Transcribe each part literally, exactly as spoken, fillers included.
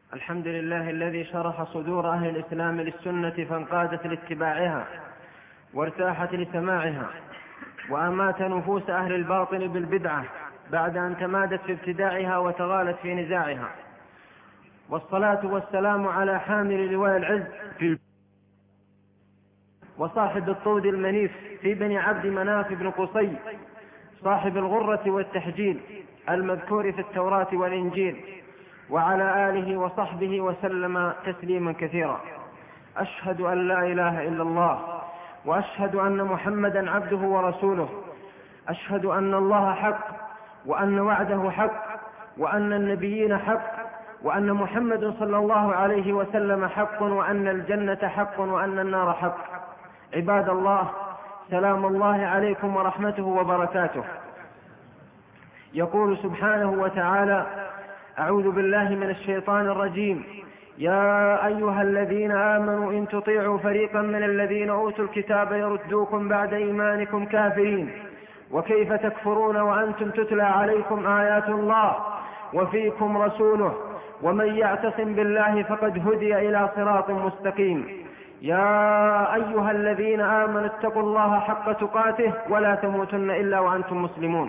الحمد لله الذي شرح صدور أهل الإسلام للسنة فانقادت لاتباعها وارتاحت لسماعها، وأمات نفوس أهل الباطل بالبدعة بعد أن تمادت في ابتداعها وتغالت في نزاعها. والصلاة والسلام على حامل لواء العز وصاحب الطود المنيف في بني عبد مناف بن قصي، صاحب الغرة والتحجيل المذكور في التوراة والإنجيل، وعلى آله وصحبه وسلم تسليما كثيرا. أشهد أن لا إله إلا الله، وأشهد أن محمدا عبده ورسوله. أشهد أن الله حق، وأن وعده حق، وأن النبيين حق، وأن محمد صلى الله عليه وسلم حق، وأن الجنة حق، وأن النار حق. عباد الله، سلام الله عليكم ورحمته وبركاته. يقول سبحانه وتعالى: أعوذ بالله من الشيطان الرجيم. يا أيها الذين آمنوا إن تطيعوا فريقا من الذين أوتوا الكتاب يردوكم بعد إيمانكم كافرين، وكيف تكفرون وأنتم تتلى عليكم آيات الله وفيكم رسوله، ومن يعتصم بالله فقد هدي إلى صراط مستقيم. يا أيها الذين آمنوا اتقوا الله حق تقاته ولا تموتن إلا وأنتم مسلمون.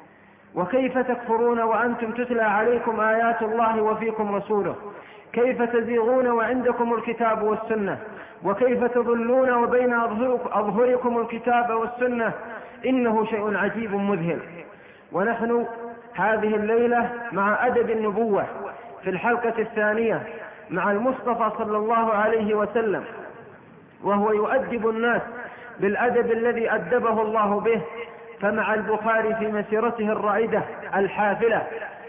وكيف تكفرون وأنتم تتلى عليكم آيات الله وفيكم رسوله؟ كيف تزيغون وعندكم الكتاب والسنة؟ وكيف تضلون وبين أظهركم الكتاب والسنة؟ إنه شيء عجيب مذهل. ونحن هذه الليلة مع أدب النبوة في الحلقة الثانية مع المصطفى صلى الله عليه وسلم، وهو يؤدب الناس بالأدب الذي أدبه الله به. فمع البخاري في مسيرته الرائدة الحافلة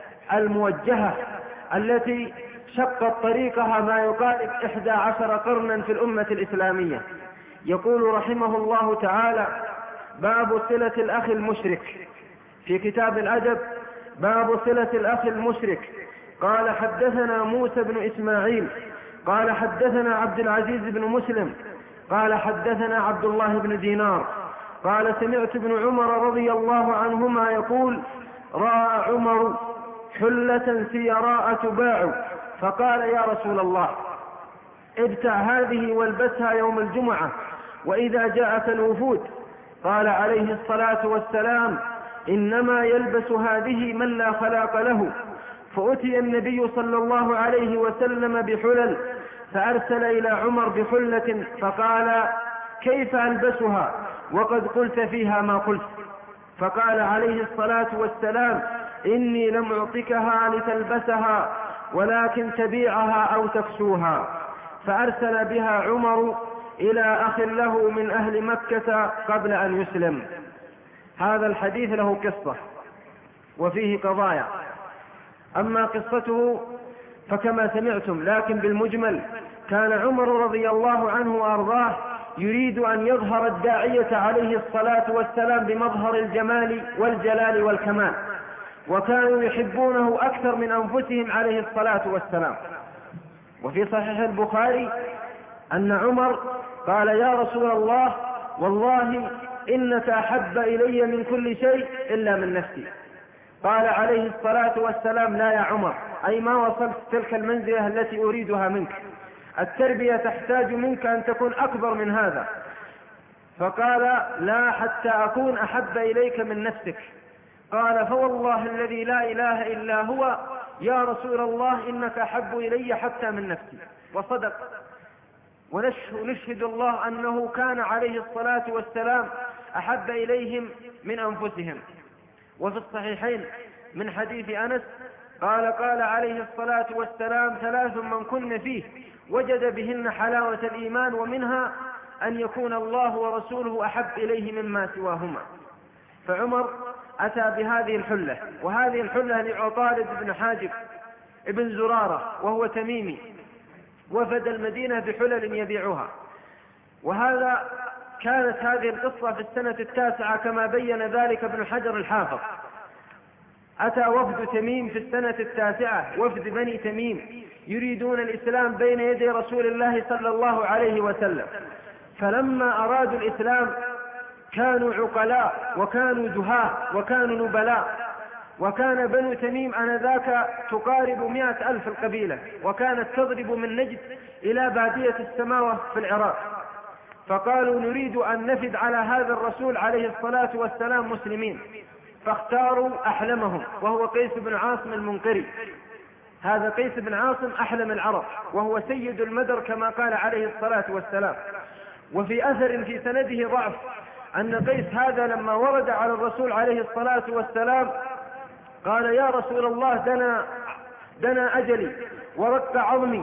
الموجهة التي شقت طريقها ما يقارب إحدى عشر قرنا في الأمة الإسلامية، يقول رحمه الله تعالى: باب صلة الأخ المشرك. في كتاب الأدب باب صلة الأخ المشرك. قال: حدثنا موسى بن إسماعيل قال حدثنا عبد العزيز بن مسلم قال حدثنا عبد الله بن دينار قال: سمعت ابن عمر رضي الله عنهما يقول: رأى عمر حلة سيراء تباع، فقال: يا رسول الله، ابتع هذه والبسها يوم الجمعة وإذا جاءك الوفود. قال عليه الصلاة والسلام: إنما يلبس هذه من لا خلاق له. فأتي النبي صلى الله عليه وسلم بحلل، فأرسل إلى عمر بحلة فقال: كيف ألبسها وقد قلت فيها ما قلت؟ فقال عليه الصلاة والسلام: إني لم أعطكها لتلبسها ولكن تبيعها أو تكسوها. فأرسل بها عمر إلى أخ له من أهل مكة قبل أن يسلم. هذا الحديث له قصة وفيه قضايا. أما قصته فكما سمعتم، لكن بالمجمل: كان عمر رضي الله عنه وأرضاه يريد أن يظهر الداعية عليه الصلاة والسلام بمظهر الجمال والجلال والكمال، وكانوا يحبونه أكثر من أنفسهم عليه الصلاة والسلام. وفي صحيح البخاري أن عمر قال: يا رسول الله، والله إنك أحب إلي من كل شيء إلا من نفسي. قال عليه الصلاة والسلام: لا يا عمر، أي ما وصلت تلك المنزلة التي أريدها منك، التربية تحتاج منك أن تكون أكبر من هذا. فقال: لا، حتى أكون أحب إليك من نفسك. قال: فوالله الذي لا إله إلا هو يا رسول الله، إنك أحب إلي حتى من نفسي. وصدق. ونشهد الله أنه كان عليه الصلاة والسلام أحب إليهم من أنفسهم. وفي الصحيحين من حديث أنس قال: قال عليه الصلاة والسلام: ثلاث من كن فيه وجد بهن حلاوة الإيمان، ومنها أن يكون الله ورسوله أحب إليه مما سواهما. فعمر أتى بهذه الحلة، وهذه الحلة لعطارد بن حاجب ابن زرارة وهو تميمي، وفد المدينة بحلل يبيعها. وهذا كانت هذه القصة في السنة التاسعة كما بين ذلك ابن حجر الحافظ. أتى وفد تميم في السنة التاسعة، وفد بني تميم، يريدون الإسلام بين يدي رسول الله صلى الله عليه وسلم. فلما أرادوا الإسلام كانوا عقلاء وكانوا جهاة وكانوا نبلاء، وكان بنو تميم آنذاك تقارب مئة ألف القبيلة، وكانت تضرب من نجد إلى بادية السماوة في العراق. فقالوا نريد أن نفد على هذا الرسول عليه الصلاة والسلام مسلمين، فاختاروا أحلمهم وهو قيس بن عاصم المنقري. هذا قيس بن عاصم أحلم العرب، وهو سيد المدر كما قال عليه الصلاة والسلام. وفي أثر في سنده ضعف أن قيس هذا لما ورد على الرسول عليه الصلاة والسلام قال يا رسول الله دنا, دنا أجلي ورق عظمي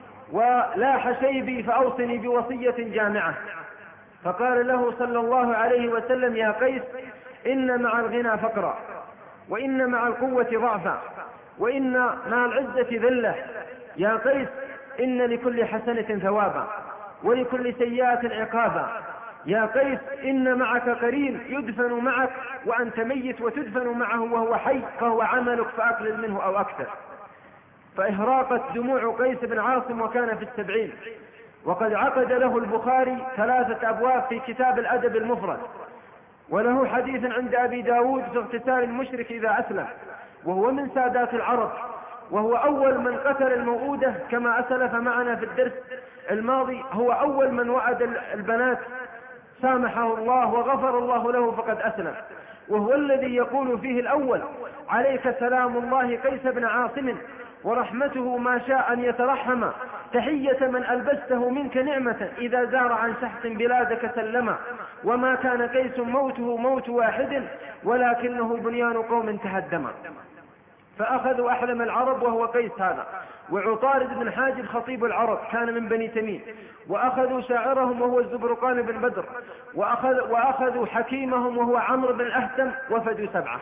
ولاح شيبي فأوصني بوصية جامعة. فقال له صلى الله عليه وسلم يا قيس إن مع الغنى فقرا، وإن مع القوة ضعفا، وإن مع العزة ذلة. يا قيس إن لكل حسنة ثوابا ولكل سيئة عقابا. يا قيس إن معك قرين يدفن معك وأنت ميت وتدفن معه وهو حي، فهو عملك فأقلل منه أو أكثر. فإهراقت دموع قيس بن عاصم وكان في السبعين. وقد عقد له البخاري ثلاثة أبواب في كتاب الأدب المفرد، وله حديث عند أبي داود في اغتسال المشرك إذا أسلم، وهو من سادات العرب، وهو أول من قتل الموؤودة كما أسلف معنا في الدرس الماضي. هو أول من وعد البنات سامحه الله وغفر الله له فقد أسلم، وهو الذي يقول فيه الأول عليك سلام الله قيس بن عاصم ورحمته ما شاء أن يترحم، تحية من ألبسته منك نعمة إذا زار عن شخص بلادك سلما، وما كان قيس موته موت واحد ولكنه بنيان قوم تهدما. فأخذوا أحلم العرب وهو قيس هذا، وعطارد بن حاجب خطيب العرب كان من بني تميم، وأخذوا شاعرهم وهو الزبرقان بن بدر، وأخذ وأخذوا حكيمهم وهو عمرو بن الأهتم، وفدوا سبعة.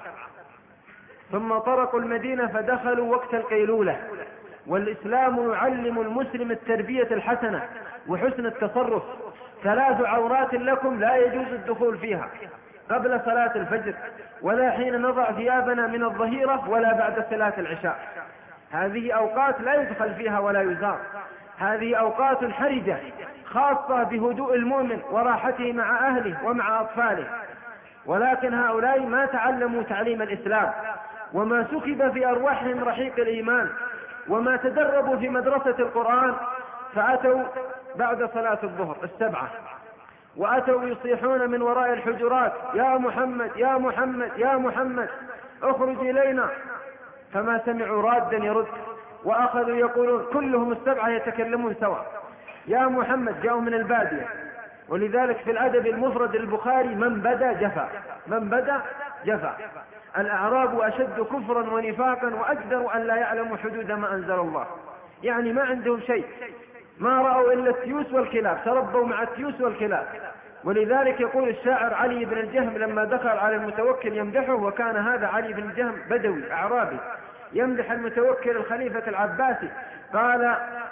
ثم طرقوا المدينة فدخلوا وقت القيلولة، والإسلام يعلم المسلم التربية الحسنة وحسن التصرف. ثلاث عورات لكم لا يجوز الدخول فيها: قبل صلاة الفجر، ولا حين نضع ثيابنا من الظهيرة، ولا بعد صلاة العشاء. هذه أوقات لا يدخل فيها ولا يزار. هذه أوقات حرجة خاصة بهدوء المؤمن وراحته مع أهله ومع أطفاله. ولكن هؤلاء ما تعلموا تعليم الإسلام، وما سكب في أرواحهم رحيق الإيمان، وما تدربوا في مدرسة القرآن، فأتوا بعد صلاة الظهر السبعة، وأتوا يصيحون من وراء الحجرات يا محمد يا محمد يا محمد اخرج إلينا، فما سمعوا رادا يرد، وأخذوا يقولون كلهم السبعة يتكلمون سوا يا محمد. جاءوا من البادية، ولذلك في الأدب المفرد البخاري من بدا جفا، من بدا جفا. الأعراب أشد كفرا ونفاقا وأجدر أن لا يعلموا حدود ما أنزل الله، يعني ما عندهم شيء، ما رأوا إلا التيوس والكلاب، تربوا مع التيوس والكلاب. ولذلك يقول الشاعر علي بن الجهم لما دخل على المتوكل يمدحه، وكان هذا علي بن الجهم بدوي أعرابي يمدح المتوكل الخليفة العباسي، قال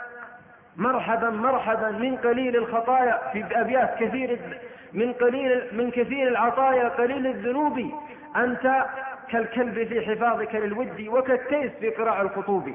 مرحبا مرحبا من قليل الخطايا، في أبيات كثير من قليل من كثير العطايا قليل الذنوب، أنت كالكلب في حفاظك للود وكالتيس في قراع الخطوب.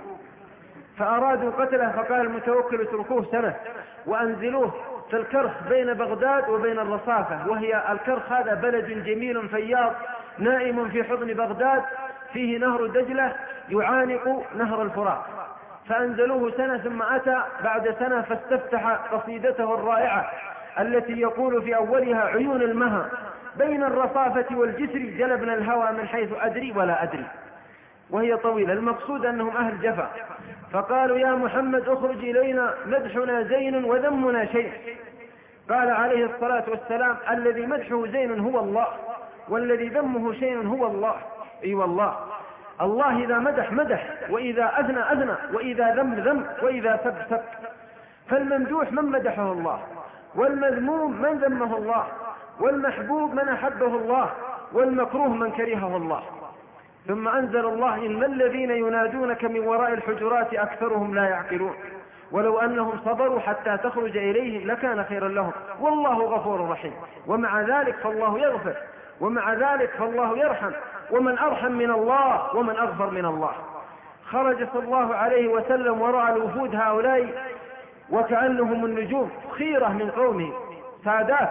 فأرادوا قتله، فقال المتوكل اتركوه سنة وأنزلوه في الكرخ بين بغداد وبين الرصافة، وهي الكرخ هذا بلد جميل فياض نائم في حضن بغداد، فيه نهر دجلة يعانق نهر الفرات. فأنزلوه سنة، ثم أتى بعد سنة فاستفتح قصيدته الرائعة التي يقول في أولها عيون المها بين الرصافة والجسر جلبنا الهوى من حيث أدري ولا أدري، وهي طويلة. المقصود أنهم أهل جفا. فقالوا يا محمد اخرج إلينا، مدحنا زين وذمنا شيء. قال عليه الصلاة والسلام الذي مدحه زين هو الله، والذي ذمه شيء هو الله. اي والله، الله إذا مدح مدح، وإذا أذنى أذنى، وإذا ذم ذم، وإذا سب سب. فالممدوح من مدحه الله، والمذموم من ذمه الله، والمحبوب من أحبه الله، والمكروه من كرهه الله. ثم أنزل الله إن الذين ينادونك من وراء الحجرات أكثرهم لا يعقلون، ولو أنهم صبروا حتى تخرج إليهم لكان خيرا لهم والله غفور رحيم. ومع ذلك فالله يغفر، ومع ذلك فالله يرحم، ومن أرحم من الله ومن أغفر من الله. خرج صلى الله عليه وسلم وراء الوفود هؤلاء وكأنهم النجوم، خيرة من قومه، سادات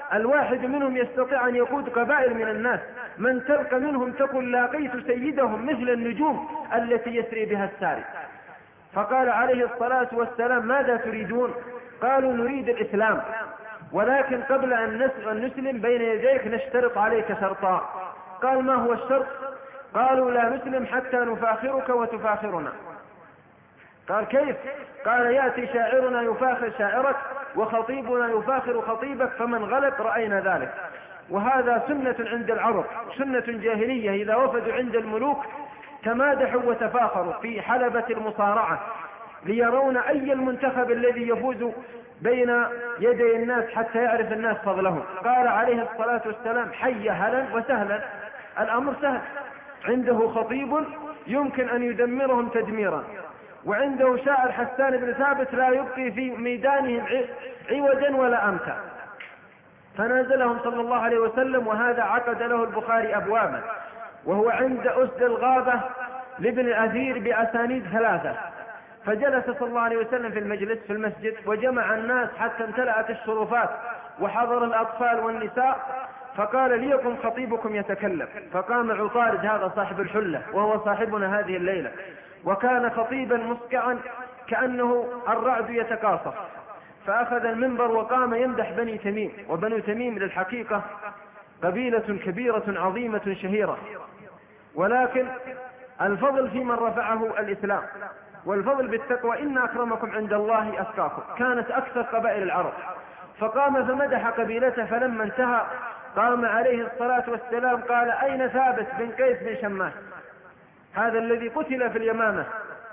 الواحد منهم يستطيع أن يقود قبائل من الناس، من تلقى منهم تقول لاقيت سيدهم مثل النجوم التي يسري بها الساري. فقال عليه الصلاة والسلام ماذا تريدون؟ قالوا نريد الإسلام، ولكن قبل أن نسلم بين يديك نشترط عليك شرطا. قال ما هو الشرط؟ قالوا لا نسلم حتى نفاخرك وتفاخرنا. قال كيف؟ قال يأتي شاعرنا يفاخر شاعرك وخطيبنا يفاخر خطيبك، فمن غلب رأينا ذلك. وهذا سنة عند العرب، سنة جاهلية، إذا وفدوا عند الملوك تمادحوا وتفاخروا في حلبة المصارعة ليرون أي المنتخب الذي يفوز بين يدي الناس حتى يعرف الناس فضلهم. قال عليه الصلاة والسلام حي هلا وسهلا، الأمر سهل، عنده خطيب يمكن أن يدمرهم تدميرا، وعنده شاعر حسان بن ثابت لا يبقي في ميدانهم عوجا ولا أمتا. فنازلهم صلى الله عليه وسلم، وهذا عقد له البخاري أبوابا، وهو عند أسد الغابة لابن الأثير بأسانيد ثلاثة. فجلس صلى الله عليه وسلم في المجلس في المسجد وجمع الناس حتى امتلأت الشرفات وحضر الأطفال والنساء، فقال ليكم خطيبكم يتكلم. فقام عطارد هذا صاحب الحلة وهو صاحبنا هذه الليلة، وكان خطيبا مسكعا كأنه الرعد يتقاصف، فأخذ المنبر وقام يمدح بني تميم. وبنو تميم للحقيقة قبيلة كبيرة عظيمة شهيرة، ولكن الفضل في من رفعه الإسلام، والفضل بالتقوى إن أكرمكم عند الله أتقاكم. كانت أكثر قبائل العرب، فقام فمدح قبيلته. فلما انتهى قام عليه الصلاة والسلام قال أين ثابت بن قيس بن شماس، هذا الذي قتل في اليمامة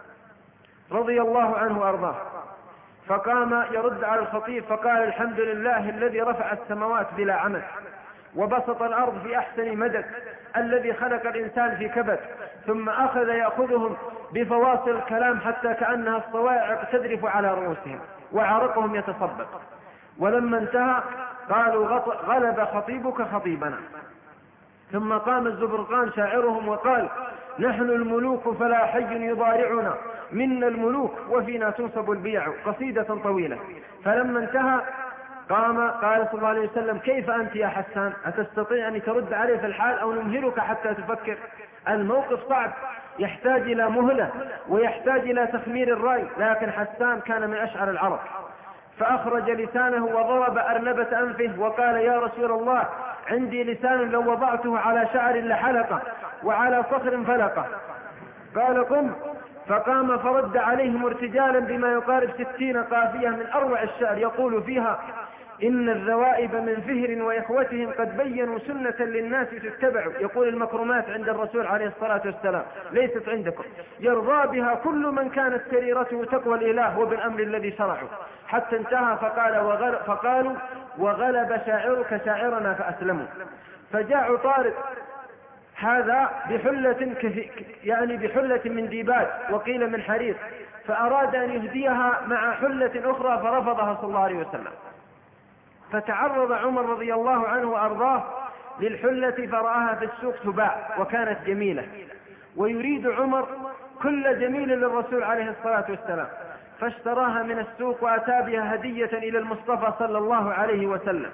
رضي الله عنه وأرضاه؟ فقام يرد على الخطيب فقال الحمد لله الذي رفع السماوات بلا عمد وبسط الأرض في أحسن مدد، الذي خلق الإنسان في كبد. ثم أخذ يأخذهم بفواصل الكلام حتى كأنها الصواعق تذرف على رؤوسهم وعرقهم يتصبب. ولما انتهى قالوا غلب خطيبك خطيبنا. ثم قام الزبرقان شاعرهم وقال نحن الملوك فلا حي يضارعنا، منا الملوك وفينا تنصب البيع، قصيدة طويلة. فلما انتهى قام قال صلى الله عليه وسلم كيف أنت يا حسان، أتستطيع أن ترد عليه في الحال أو نمهلك حتى تفكر؟ الموقف صعب، يحتاج إلى مهلة ويحتاج إلى تخمير الرأي، لكن حسان كان من أشعر العرب، فأخرج لسانه وضرب أرنبة أنفه وقال يا رسول الله عندي لسان لو وضعته على شعر لحلقه وعلى صخر فلقه. قال قم، فقام فرد عليهم ارتجالا بما يقارب ستين قافية من أروع الشعر يقول فيها إن الذوائب من فهر وإخوتهم قد بينوا سنة للناس تتبع. يقول المكرمات عند الرسول عليه الصلاة والسلام ليست عندكم، يرضى بها كل من كانت سريرته تقوى الإله وبالأمر الذي شرعه. حتى انتهى فقال وغل فقالوا وغلب شاعرك شاعرنا فأسلموا. فجاء عطارد هذا بحلة يعني بحلة من ديباج وقيل من حرير، فأراد أن يهديها مع حلة أخرى فرفضها صلى الله عليه وسلم. فتعرض عمر رضي الله عنه وأرضاه للحلة فرآها في السوق تباع وكانت جميلة، ويريد عمر كل جميل للرسول عليه الصلاة والسلام، فاشتراها من السوق وأتى بها هدية إلى المصطفى صلى الله عليه وسلم،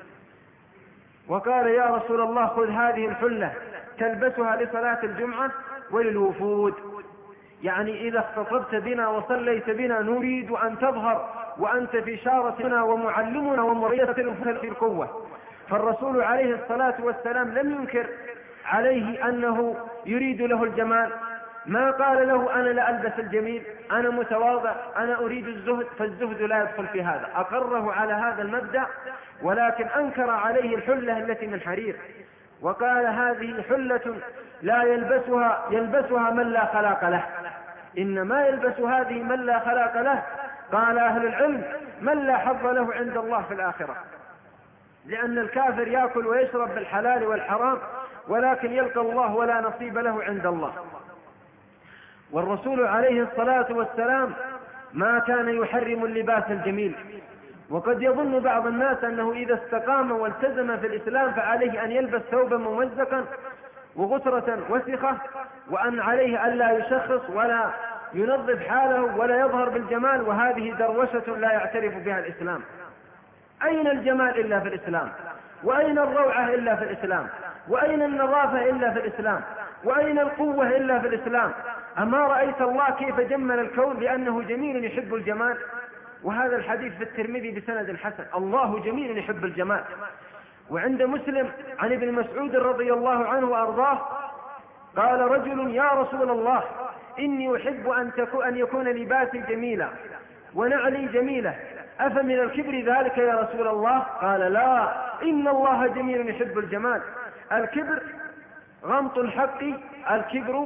وقال يا رسول الله خذ هذه الحلة تلبسها لصلاة الجمعة وللوفود، يعني إذا اختصبت بنا وصليت بنا نريد أن تظهر وأنت في شارتنا ومعلمنا ومريدة في القوة. فالرسول عليه الصلاة والسلام لم ينكر عليه أنه يريد له الجمال، ما قال له أنا لا ألبس الجميل، أنا متواضع، أنا أريد الزهد، فالزهد لا يدخل في هذا. أقره على هذا المبدأ، ولكن أنكر عليه الحلة التي من حرير، وقال هذه حلة لا يلبسها يلبسها من لا خلاق له، إنما يلبس هذه من لا خلاق له. قال أهل العلم من لا حظ له عند الله في الآخرة، لأن الكافر يأكل ويشرب بالحلال والحرام ولكن يلقى الله ولا نصيب له عند الله. والرسول عليه الصلاة والسلام ما كان يحرم اللباس الجميل، وقد يظن بعض الناس أنه إذا استقام والتزم في الإسلام فعليه أن يلبس ثوبا ممزقا وغترة وسخة، وأن عليه ألا يشخص ولا ينظف حاله ولا يظهر بالجمال، وهذه دروشة لا يعترف بها الإسلام. أين الجمال إلا في الإسلام؟ وأين الروعة إلا في الإسلام؟ وأين النظافة إلا في الإسلام؟ وأين القوة إلا في الإسلام؟ أما رأيت الله كيف جمل الكون لأنه جميل يحب الجمال؟ وهذا الحديث في الترمذي بسند حسن، الله جميل يحب الجمال. وعند مسلم عن ابن مسعود رضي الله عنه وأرضاه قال رجل يا رسول الله إني أحب أن, أن يكون لباسي جميلا ونعلي جميلة، أفمن الكبر ذلك يا رسول الله؟ قال لا، إن الله جميل يحب الجمال. الكبر غمط الحق، الكبر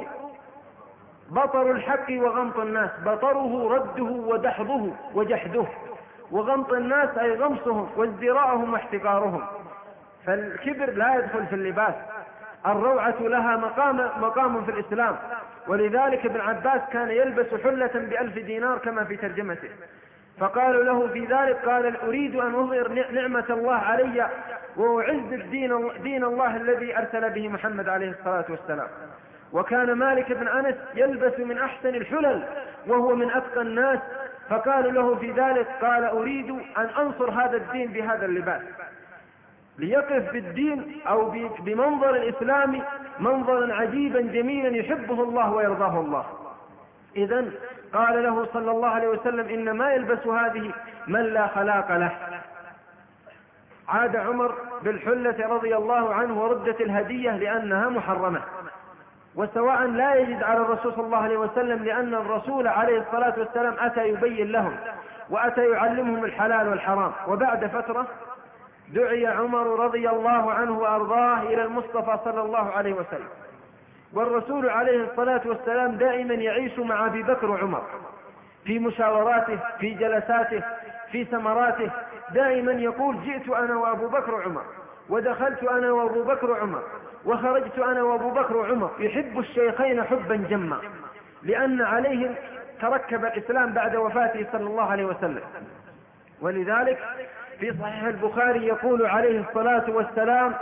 بطر الحق وغمط الناس، بطره رده ودحضه وجحده، وغمط الناس أي غمصهم وازدراءهم واحتقارهم. فالكبر لا يدخل في اللباس، الروعة لها مقام, مقام في الإسلام. ولذلك ابن عباس كان يلبس حلة بألف دينار كما في ترجمته، فقالوا له في ذلك قال أريد أن أظهر نعمة الله علي وأعز الدين دين الله الذي أرسل به محمد عليه الصلاة والسلام. وكان مالك بن أنس يلبس من أحسن الحلل وهو من أتقى الناس، فقالوا له في ذلك قال أريد أن أنصر هذا الدين بهذا اللباس، ليقف بالدين أو بمنظر الإسلام منظرا عجيبا جميلا يحبه الله ويرضاه الله. إذن قال له صلى الله عليه وسلم إنما يلبس هذه من لا خلاق له. عاد عمر بالحلة رضي الله عنه وردت الهدية لأنها محرمة، وسواء لا يجد على الرسول صلى الله عليه وسلم، لأن الرسول عليه الصلاة والسلام أتى يبين لهم وأتى يعلمهم الحلال والحرام. وبعد فترة دعي عمر رضي الله عنه وأرضاه إلى المصطفى صلى الله عليه وسلم، والرسول عليه الصلاة والسلام دائما يعيش مع أبي بكر وعمر في مشاوراته، في جلساته، في سمراته، دائما يقول جئت أنا وأبو بكر وعمر، ودخلت أنا وأبو بكر وعمر، وخرجت أنا وأبو بكر وعمر. يحب الشيخين حبا جما، لأن عليهم تركب الإسلام بعد وفاته صلى الله عليه وسلم. ولذلك في صحيح البخاري يقول عليه الصلاة والسلام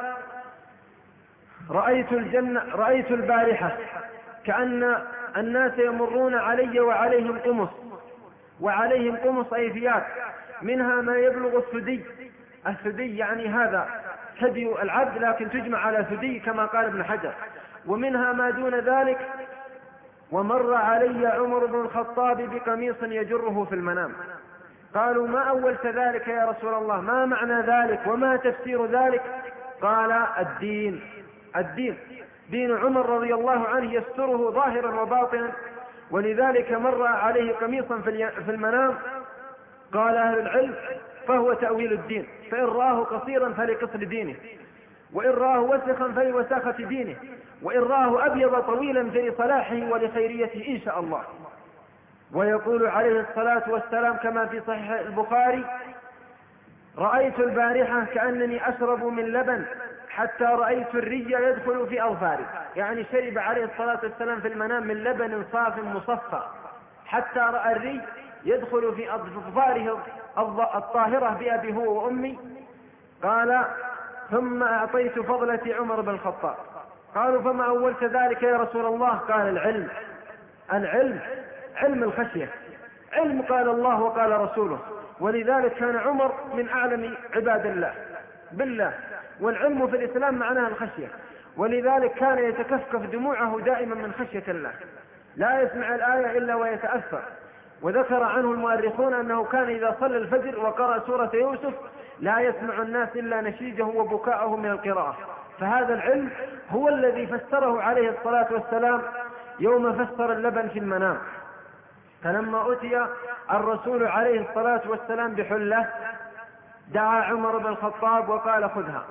رأيت الجنة رأيت البارحة كأن الناس يمرون علي وعليهم قمص، وعليهم قمص أي ثياب، منها ما يبلغ الثدي، الثدي يعني هذا ثدي العبد لكن تجمع على ثدي كما قال ابن حجر، ومنها ما دون ذلك. ومر علي عمر بن الخطاب بقميص يجره في المنام. قالوا ما أولت ذلك يا رسول الله؟ ما معنى ذلك وما تفسير ذلك؟ قال الدين، الدين دين عمر رضي الله عنه يستره ظاهرا وباطنا. ولذلك مر عليه قميصا في المنام، قال أهل العلم فهو تأويل الدين، فإن رآه قصيرا فلقصر دينه، وإن رآه وسخا فلوساخة دينه، وإن رآه أبيض طويلا فلصلاحه ولخيريته إن شاء الله. ويقول عليه الصلاة والسلام كما في صحيح البخاري رأيت البارحة كأنني أشرب من لبن حتى رأيت الري يدخل في أظفاري، يعني شرب عليه الصلاة والسلام في المنام من لبن صاف مصفى حتى رأى الري يدخل في أظفاره الطاهرة بأبي هو وأمي. قال ثم أعطيت فضلة عمر بن الخطاب. قالوا فما أولت ذلك يا رسول الله؟ قال العلم، العلم علم الخشية، علم قال الله وقال رسوله. ولذلك كان عمر من أعلم عباد الله بالله، والعلم في الإسلام معناها الخشية. ولذلك كان يتكفكف دموعه دائما من خشية الله، لا يسمع الآية إلا ويتأثر. وذكر عنه المؤرخون أنه كان إذا صلى الفجر وقرأ سورة يوسف لا يسمع الناس إلا نشيجه وبكاءه من القراءة. فهذا العلم هو الذي فسره عليه الصلاة والسلام يوم فسر اللبن في المنام. فلما أتي الرسول عليه الصلاة والسلام بحلة دعا عمر بن الخطاب وقال خذها،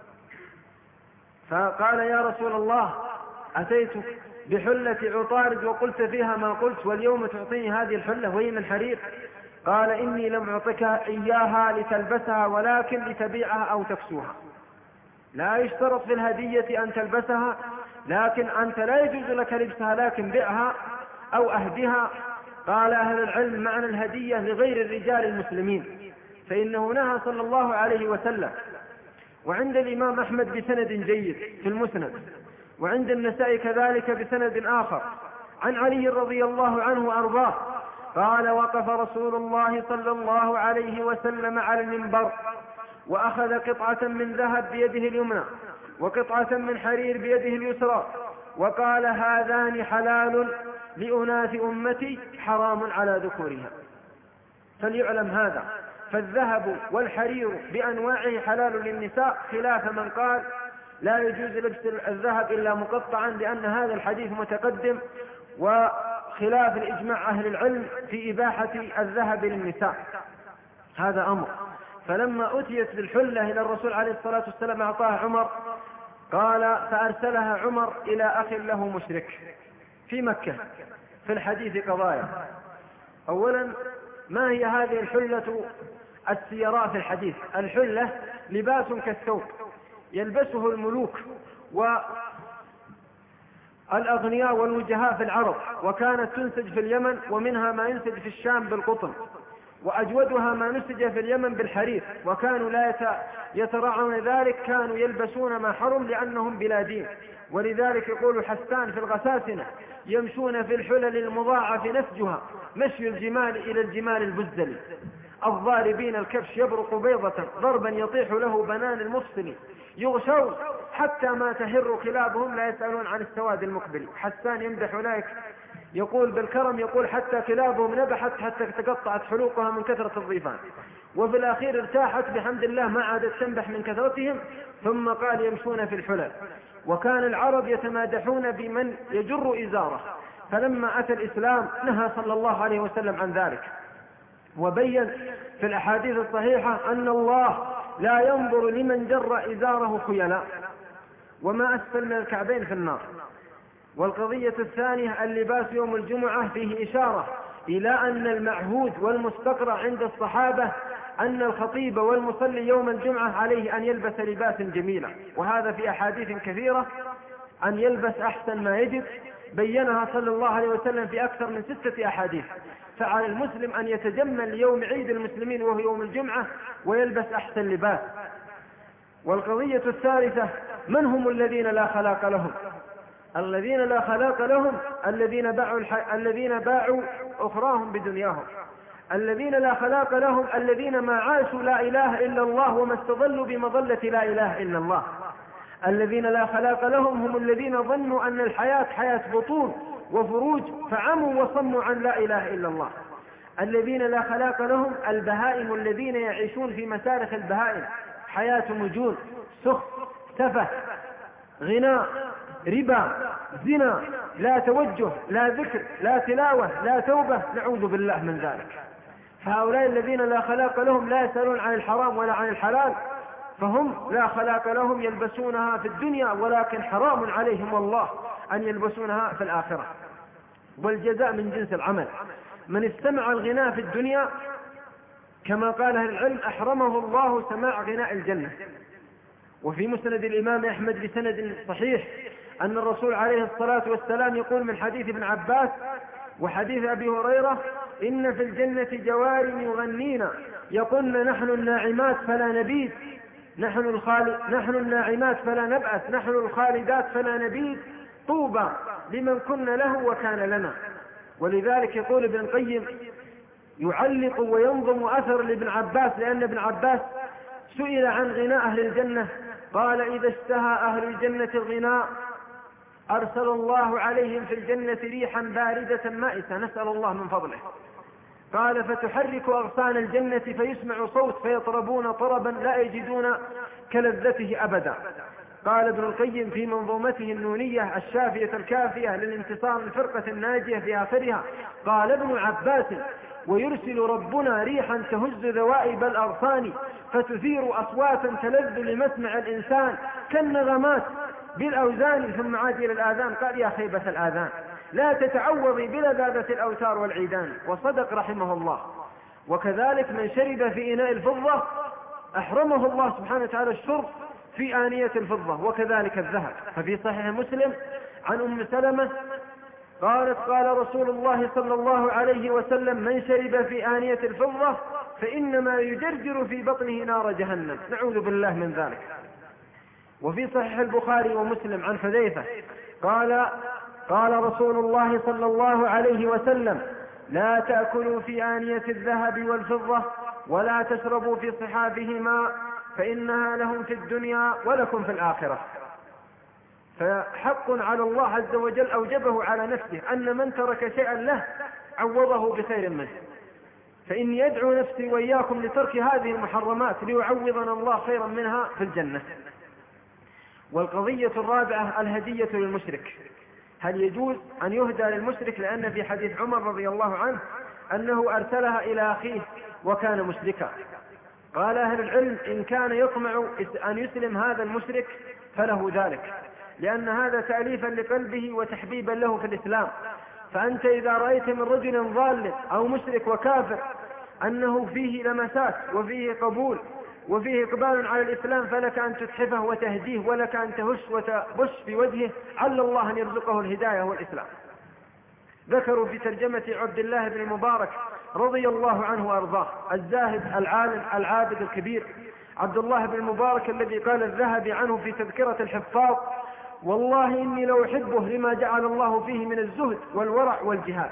فقال يا رسول الله أتيتك بحلة عطارد وقلت فيها ما قلت، واليوم تعطيني هذه الحلة وهي من حرير؟ قال إني لم أعطك إياها لتلبسها ولكن لتبيعها أو تكسوها. لا يشترط في الهدية أن تلبسها، لكن أنت لا يجوز لك لبسها لكن بيعها أو أهدها. قال أهل العلم معنى الهدية لغير الرجال المسلمين، فإنه نهى صلى الله عليه وسلم. وعند الإمام أحمد بسند جيد في المسند، وعند النسائي كذلك بسند آخر عن علي رضي الله عنه وأرضاه قال وقف رسول الله صلى الله عليه وسلم على المنبر وأخذ قطعة من ذهب بيده اليمنى وقطعة من حرير بيده اليسرى وقال هذان حلال لأناس أمتي حرام على ذكورها. فليعلم هذا، فالذهب والحرير بأنواعه حلال للنساء، خلاف من قال لا يجوز لبس الذهب إلا مقطعا، لأن هذا الحديث متقدم وخلاف الإجماع أهل العلم في إباحة الذهب للنساء. هذا أمر. فلما أتيت بالحلة إلى الرسول عليه الصلاة والسلام أعطاها عمر، قال فأرسلها عمر إلى أخ له مشرك في مكة. في الحديث قضايا. أولا، ما هي هذه الحلة السيراء في الحديث؟ الحلة لباس كالثوب يلبسه الملوك والأغنياء والوجهاء في العرب، وكانت تنسج في اليمن، ومنها ما ينسج في الشام بالقطن، وأجودها ما نسج في اليمن بالحرير، وكانوا لا يتراعون ذلك، كانوا يلبسون ما حرم لأنهم بلا دين. ولذلك يقول حسان في الغساسنة يمشون في الحلل المضاعف نسجها مشي الجمال إلى الجمال البزل، الضاربين الكبش يبرق بيضة ضربا يطيح له بنان المفصل، يغشون حتى ما تهر كلابهم لا يسألون عن السواد المقبل. حسان يمدح أولئك يقول بالكرم، يقول حتى كلابهم نبحت حتى تقطعت حلوقها من كثرة الضيفان، وفي الأخير ارتاحت بحمد الله ما عادت تنبح من كثرتهم. ثم قال يمشون في الحلل. وكان العرب يتمادحون بمن يجر إزاره، فلما أتى الإسلام نهى صلى الله عليه وسلم عن ذلك، وبين في الأحاديث الصحيحة أن الله لا ينظر لمن جر إزاره خيلاء، وما أسفل من الكعبين في النار. والقضية الثانية اللباس يوم الجمعة فيه إشارة إلى أن المعهود والمستقر عند الصحابة أن الخطيب والمصلي يوم الجمعة عليه أن يلبس لباسا جميلا، وهذا في أحاديث كثيرة، أن يلبس أحسن ما يجب، بينها صلى الله عليه وسلم في أكثر من ستة أحاديث. فعلى المسلم أن يتجمل ليوم عيد المسلمين وهو يوم الجمعة ويلبس أحسن لباس. والقضية الثالثة، من هم الذين لا خلاق لهم؟ الذين لا خلاق لهم الذين باعوا, الح... الذين باعوا أخراهم بدنياهم. الذين لا خلاق لهم الذين ما عاشوا لا إله إلا الله وما استظلوا بمظلة لا إله إلا الله. الذين لا خلاق لهم هم الذين ظنوا أن الحياة حياة بطون وفروج فعموا وصموا عن لا إله إلا الله. الذين لا خلاق لهم البهائم الذين يعيشون في مسارح البهائم، حياة مجون، سخط، سفه، غناء، ربا، زنا، لا توجه، لا ذكر، لا تلاوة، لا توبة، نعوذ بالله من ذلك. فهؤلاء الذين لا خلاق لهم لا يسألون عن الحرام ولا عن الحلال، فهم لا خلاق لهم يلبسونها في الدنيا، ولكن حرام عليهم والله أن يلبسونها في الآخرة. والجزاء من جنس العمل. من استمع الغناء في الدنيا كما قال أهل العلم أحرمه الله سماع غناء الجنة. وفي مسند الإمام أحمد بسند صحيح أن الرسول عليه الصلاة والسلام يقول من حديث ابن عباس وحديث أبي هريرة: إن في الجنة جوار يغنين يقولن نحن الناعمات فلا نبيد، نحن, الخال... نحن الناعمات فلا نبأس، نحن الخالدات فلا نبيد، طوبى لمن كن له وكان لنا. ولذلك يقول ابن القيم يعلق وينظم أثر لابن عباس، لأن ابن عباس سئل عن غناء أهل الجنة قال: إذا اشتهى أهل الجنة الغناء أرسل الله عليهم في الجنة ريحا باردة مائسة، نسأل الله من فضله. قال: فتحرك أغصان الجنة فيسمع صوت فيطربون طربا لا يجدون كلذته أبدا. قال ابن القيم في منظومته النونية الشافية الكافية للانتصار للفرقة الناجية في آخرها، قال ابن عباس: ويرسل ربنا ريحا تهز ذوائب الأغصان فتثير أصواتا تلذ لمسمع الإنسان كالنغمات بالأوزان، ثم عاد إلى الآذان. قال: يا خيبة الآذان لا تتعوضي بلذاذة الأوتار والعيدان. وصدق رحمه الله. وكذلك من شرب في إناء الفضة أحرمه الله سبحانه وتعالى الشرب في آنية الفضة، وكذلك الذهب. ففي صحيح مسلم عن أم سلمة قالت: قال رسول الله صلى الله عليه وسلم: من شرب في آنية الفضة فإنما يجرجر في بطنه نار جهنم، نعوذ بالله من ذلك. وفي صحيح البخاري ومسلم عن حذيفة قال: قال رسول الله صلى الله عليه وسلم: لا تأكلوا في آنية الذهب والفضة ولا تشربوا في صحافهما فإنها لهم في الدنيا ولكم في الآخرة. فحق على الله عز وجل أوجبه على نفسه أن من ترك شيئا له عوضه بخير منه. فإني أدعو نفسي وإياكم لترك هذه المحرمات ليعوضنا الله خيرا منها في الجنة. والقضية الرابعة الهدية للمشرك. هل يجوز أن يهدى للمشرك؟ لأن في حديث عمر رضي الله عنه أنه أرسلها إلى أخيه وكان مشركا. قال أهل العلم إن كان يطمع أن يسلم هذا المشرك فله ذلك، لأن هذا تأليفا لقلبه وتحبيبا له في الإسلام. فأنت إذا رأيت من رجل ضال أو مشرك وكافر أنه فيه لمسات وفيه قبول وفيه إقبال على الإسلام فلك أن تتحفه وتهديه، ولك أن تهش وتبش في وجهه عل الله أن يرزقه الهداية والإسلام. ذكروا في ترجمة عبد الله بن المبارك رضي الله عنه وأرضاه الزاهد العالم العابد الكبير عبد الله بن المبارك الذي قال الذهبي عنه في تذكرة الحفاظ: والله إني لو أحبه لما جعل الله فيه من الزهد والورع والجهاد.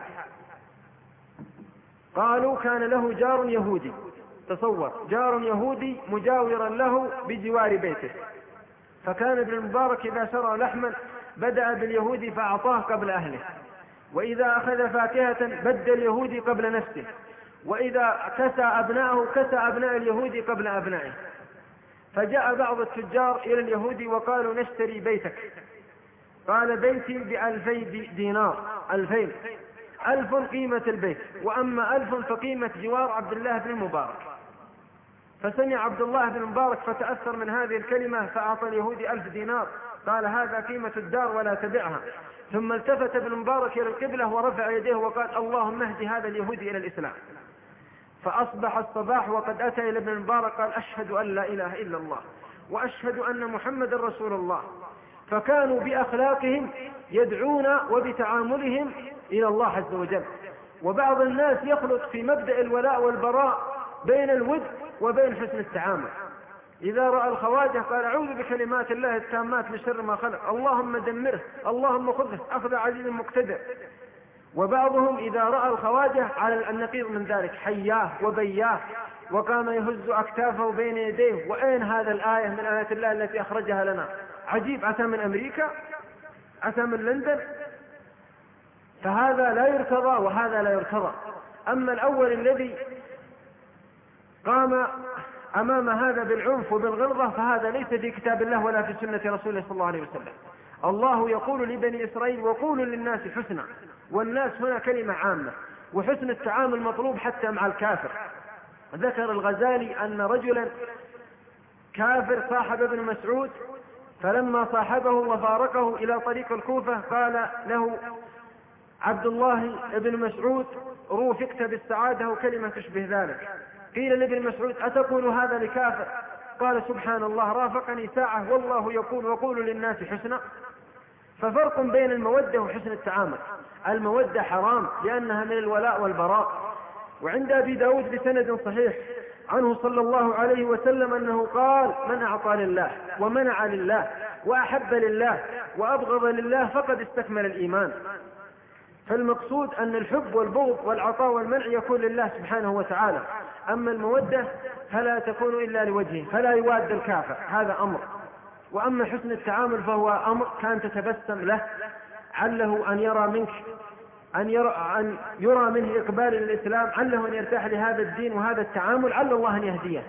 قالوا كان له جار يهودي، تصور جار يهودي مجاورا له بجوار بيته، فكان ابن المبارك إذا شرى لحما بدأ باليهودي فأعطاه قبل أهله، وإذا أخذ فاكهة بد اليهودي قبل نفسه، وإذا كسى أبنائه كسى أبناء اليهودي قبل أبنائه. فجاء بعض التجار إلى اليهودي وقالوا نشتري بيتك. قال بيتي بألفي دينار، ألفين، ألف قيمة البيت، وأما ألف فقيمة جوار عبد الله بن المبارك. فسمع عبد الله بن المبارك فتأثر من هذه الكلمة فأعطى اليهودي ألف دينار، قال هذا قيمة الدار ولا تبعها. ثم التفت ابن المبارك إلى القبلة ورفع يديه وقال اللهم اهد هذا اليهودي إلى الإسلام. فأصبح الصباح وقد أتى إلى ابن المبارك قال أشهد أن لا إله إلا الله وأشهد أن محمد رسول الله. فكانوا بأخلاقهم يدعون وبتعاملهم إلى الله عز وجل. وبعض الناس يخلط في مبدأ الولاء والبراء بين الود وبين حسن التعامل. إذا رأى الخواجة قال أعوذ بكلمات الله التامات من شر ما خلق، اللهم دمره، اللهم خذه أخذ عزيز مقتدر. وبعضهم إذا رأى الخواجة على النقيض من ذلك حياه وبياه، وقام يهز أكتافه بين يديه. وأين هذا الآية من آيات الله التي أخرجها لنا؟ عجيب، أتى من أمريكا، أتى من لندن. فهذا لا يرتضى وهذا لا يرتضى. أما الأول الذي قام أمام هذا بالعنف وبالغلظة فهذا ليس في كتاب الله ولا في سنة رسوله صلى الله عليه وسلم. الله يقول لبني إسرائيل وقولوا للناس حسنا، والناس هنا كلمة عامة، وحسن التعامل مطلوب حتى مع الكافر. ذكر الغزالي أن رجلا كافر صاحب ابن مسعود، فلما صاحبه وفارقه إلى طريق الكوفة قال له عبد الله ابن مسعود روفقت بالسعادة وكلمة تشبه ذلك. قيل لابن مسعود أتقول هذا لكافر؟ قال سبحان الله رافقني ساعة والله يقول وقولوا للناس حسنا. ففرق بين المودة وحسن التعامل. المودة حرام لأنها من الولاء والبراء. وعند أبي داود بسند صحيح عنه صلى الله عليه وسلم أنه قال من أعطى لله ومنع لله وأحب لله وأبغض لله فقد استكمل الإيمان. فالمقصود أن الحب والبغض والعطاء والمنع يكون لله سبحانه وتعالى. أما المودة فلا تكون إلا لوجهه، فلا يواد الكافر، هذا أمر. وأما حسن التعامل فهو أمر كان تتبسم له عله أن يرى منك أن يرى, أن يرى منه إقبال الإسلام، عله أن يرتاح لهذا الدين وهذا التعامل، عل الله أن يهديه.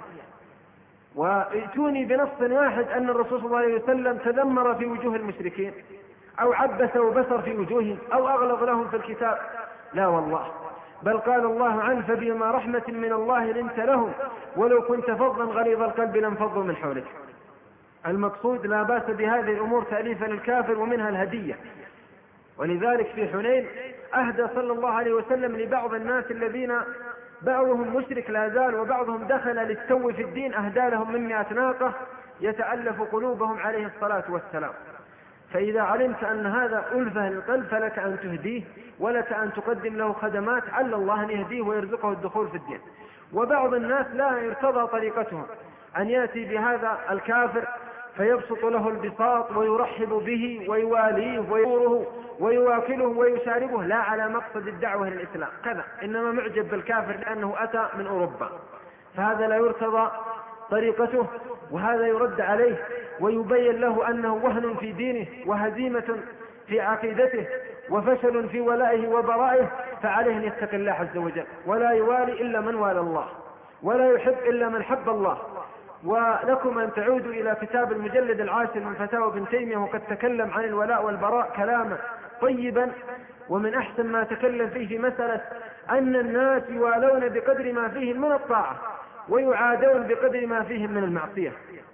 وائتوني بنص واحد أن الرسول صلى الله عليه وسلم تذمر في وجوه المشركين أو عبس وبصر في وجوههم أو أغلظ لهم في الكتاب، لا والله، بل قال الله عنه فبما رحمة من الله لنت لهم ولو كنت فظا غليظ القلب لانفضوا من حولك. المقصود لا باس بهذه الأمور تأليفا للكافر ومنها الهدية. ولذلك في حنين أهدى صلى الله عليه وسلم لبعض الناس الذين بعضهم مشرك لا زال وبعضهم دخل للتو في الدين، أهدى لهم من مئة ناقة يتألف قلوبهم عليه الصلاة والسلام. فإذا علمت أن هذا ألفه للقلب فلك أن تهديه ولك أن تقدم له خدمات عل الله أن يهديه ويرزقه الدخول في الدين. وبعض الناس لا يرتضى طريقتهم أن يأتي بهذا الكافر فيبسط له البساط ويرحب به ويواليه ويوره ويواكله ويشاربه، لا على مقصد الدعوة للإسلام كذا، إنما معجب بالكافر لأنه أتى من أوروبا. فهذا لا يرتضى طريقته، وهذا يرد عليه ويبين له أنه وهن في دينه وهزيمة في عقيدته وفشل في ولائه وبرائه، فعليه أن يتقي الله عز وجل ولا يوالي إلا من والى الله ولا يحب إلا من حب الله. ولكم أن تعودوا إلى كتاب المجلد العاشر من فتاوى ابن تيمية، وقد تكلم عن الولاء والبراء كلاما طيبا، ومن أحسن ما تكلم فيه في مسألة أن الناس يوالون بقدر ما فيهم من الطاعة ويعادون بقدر ما فيهم من المعصية.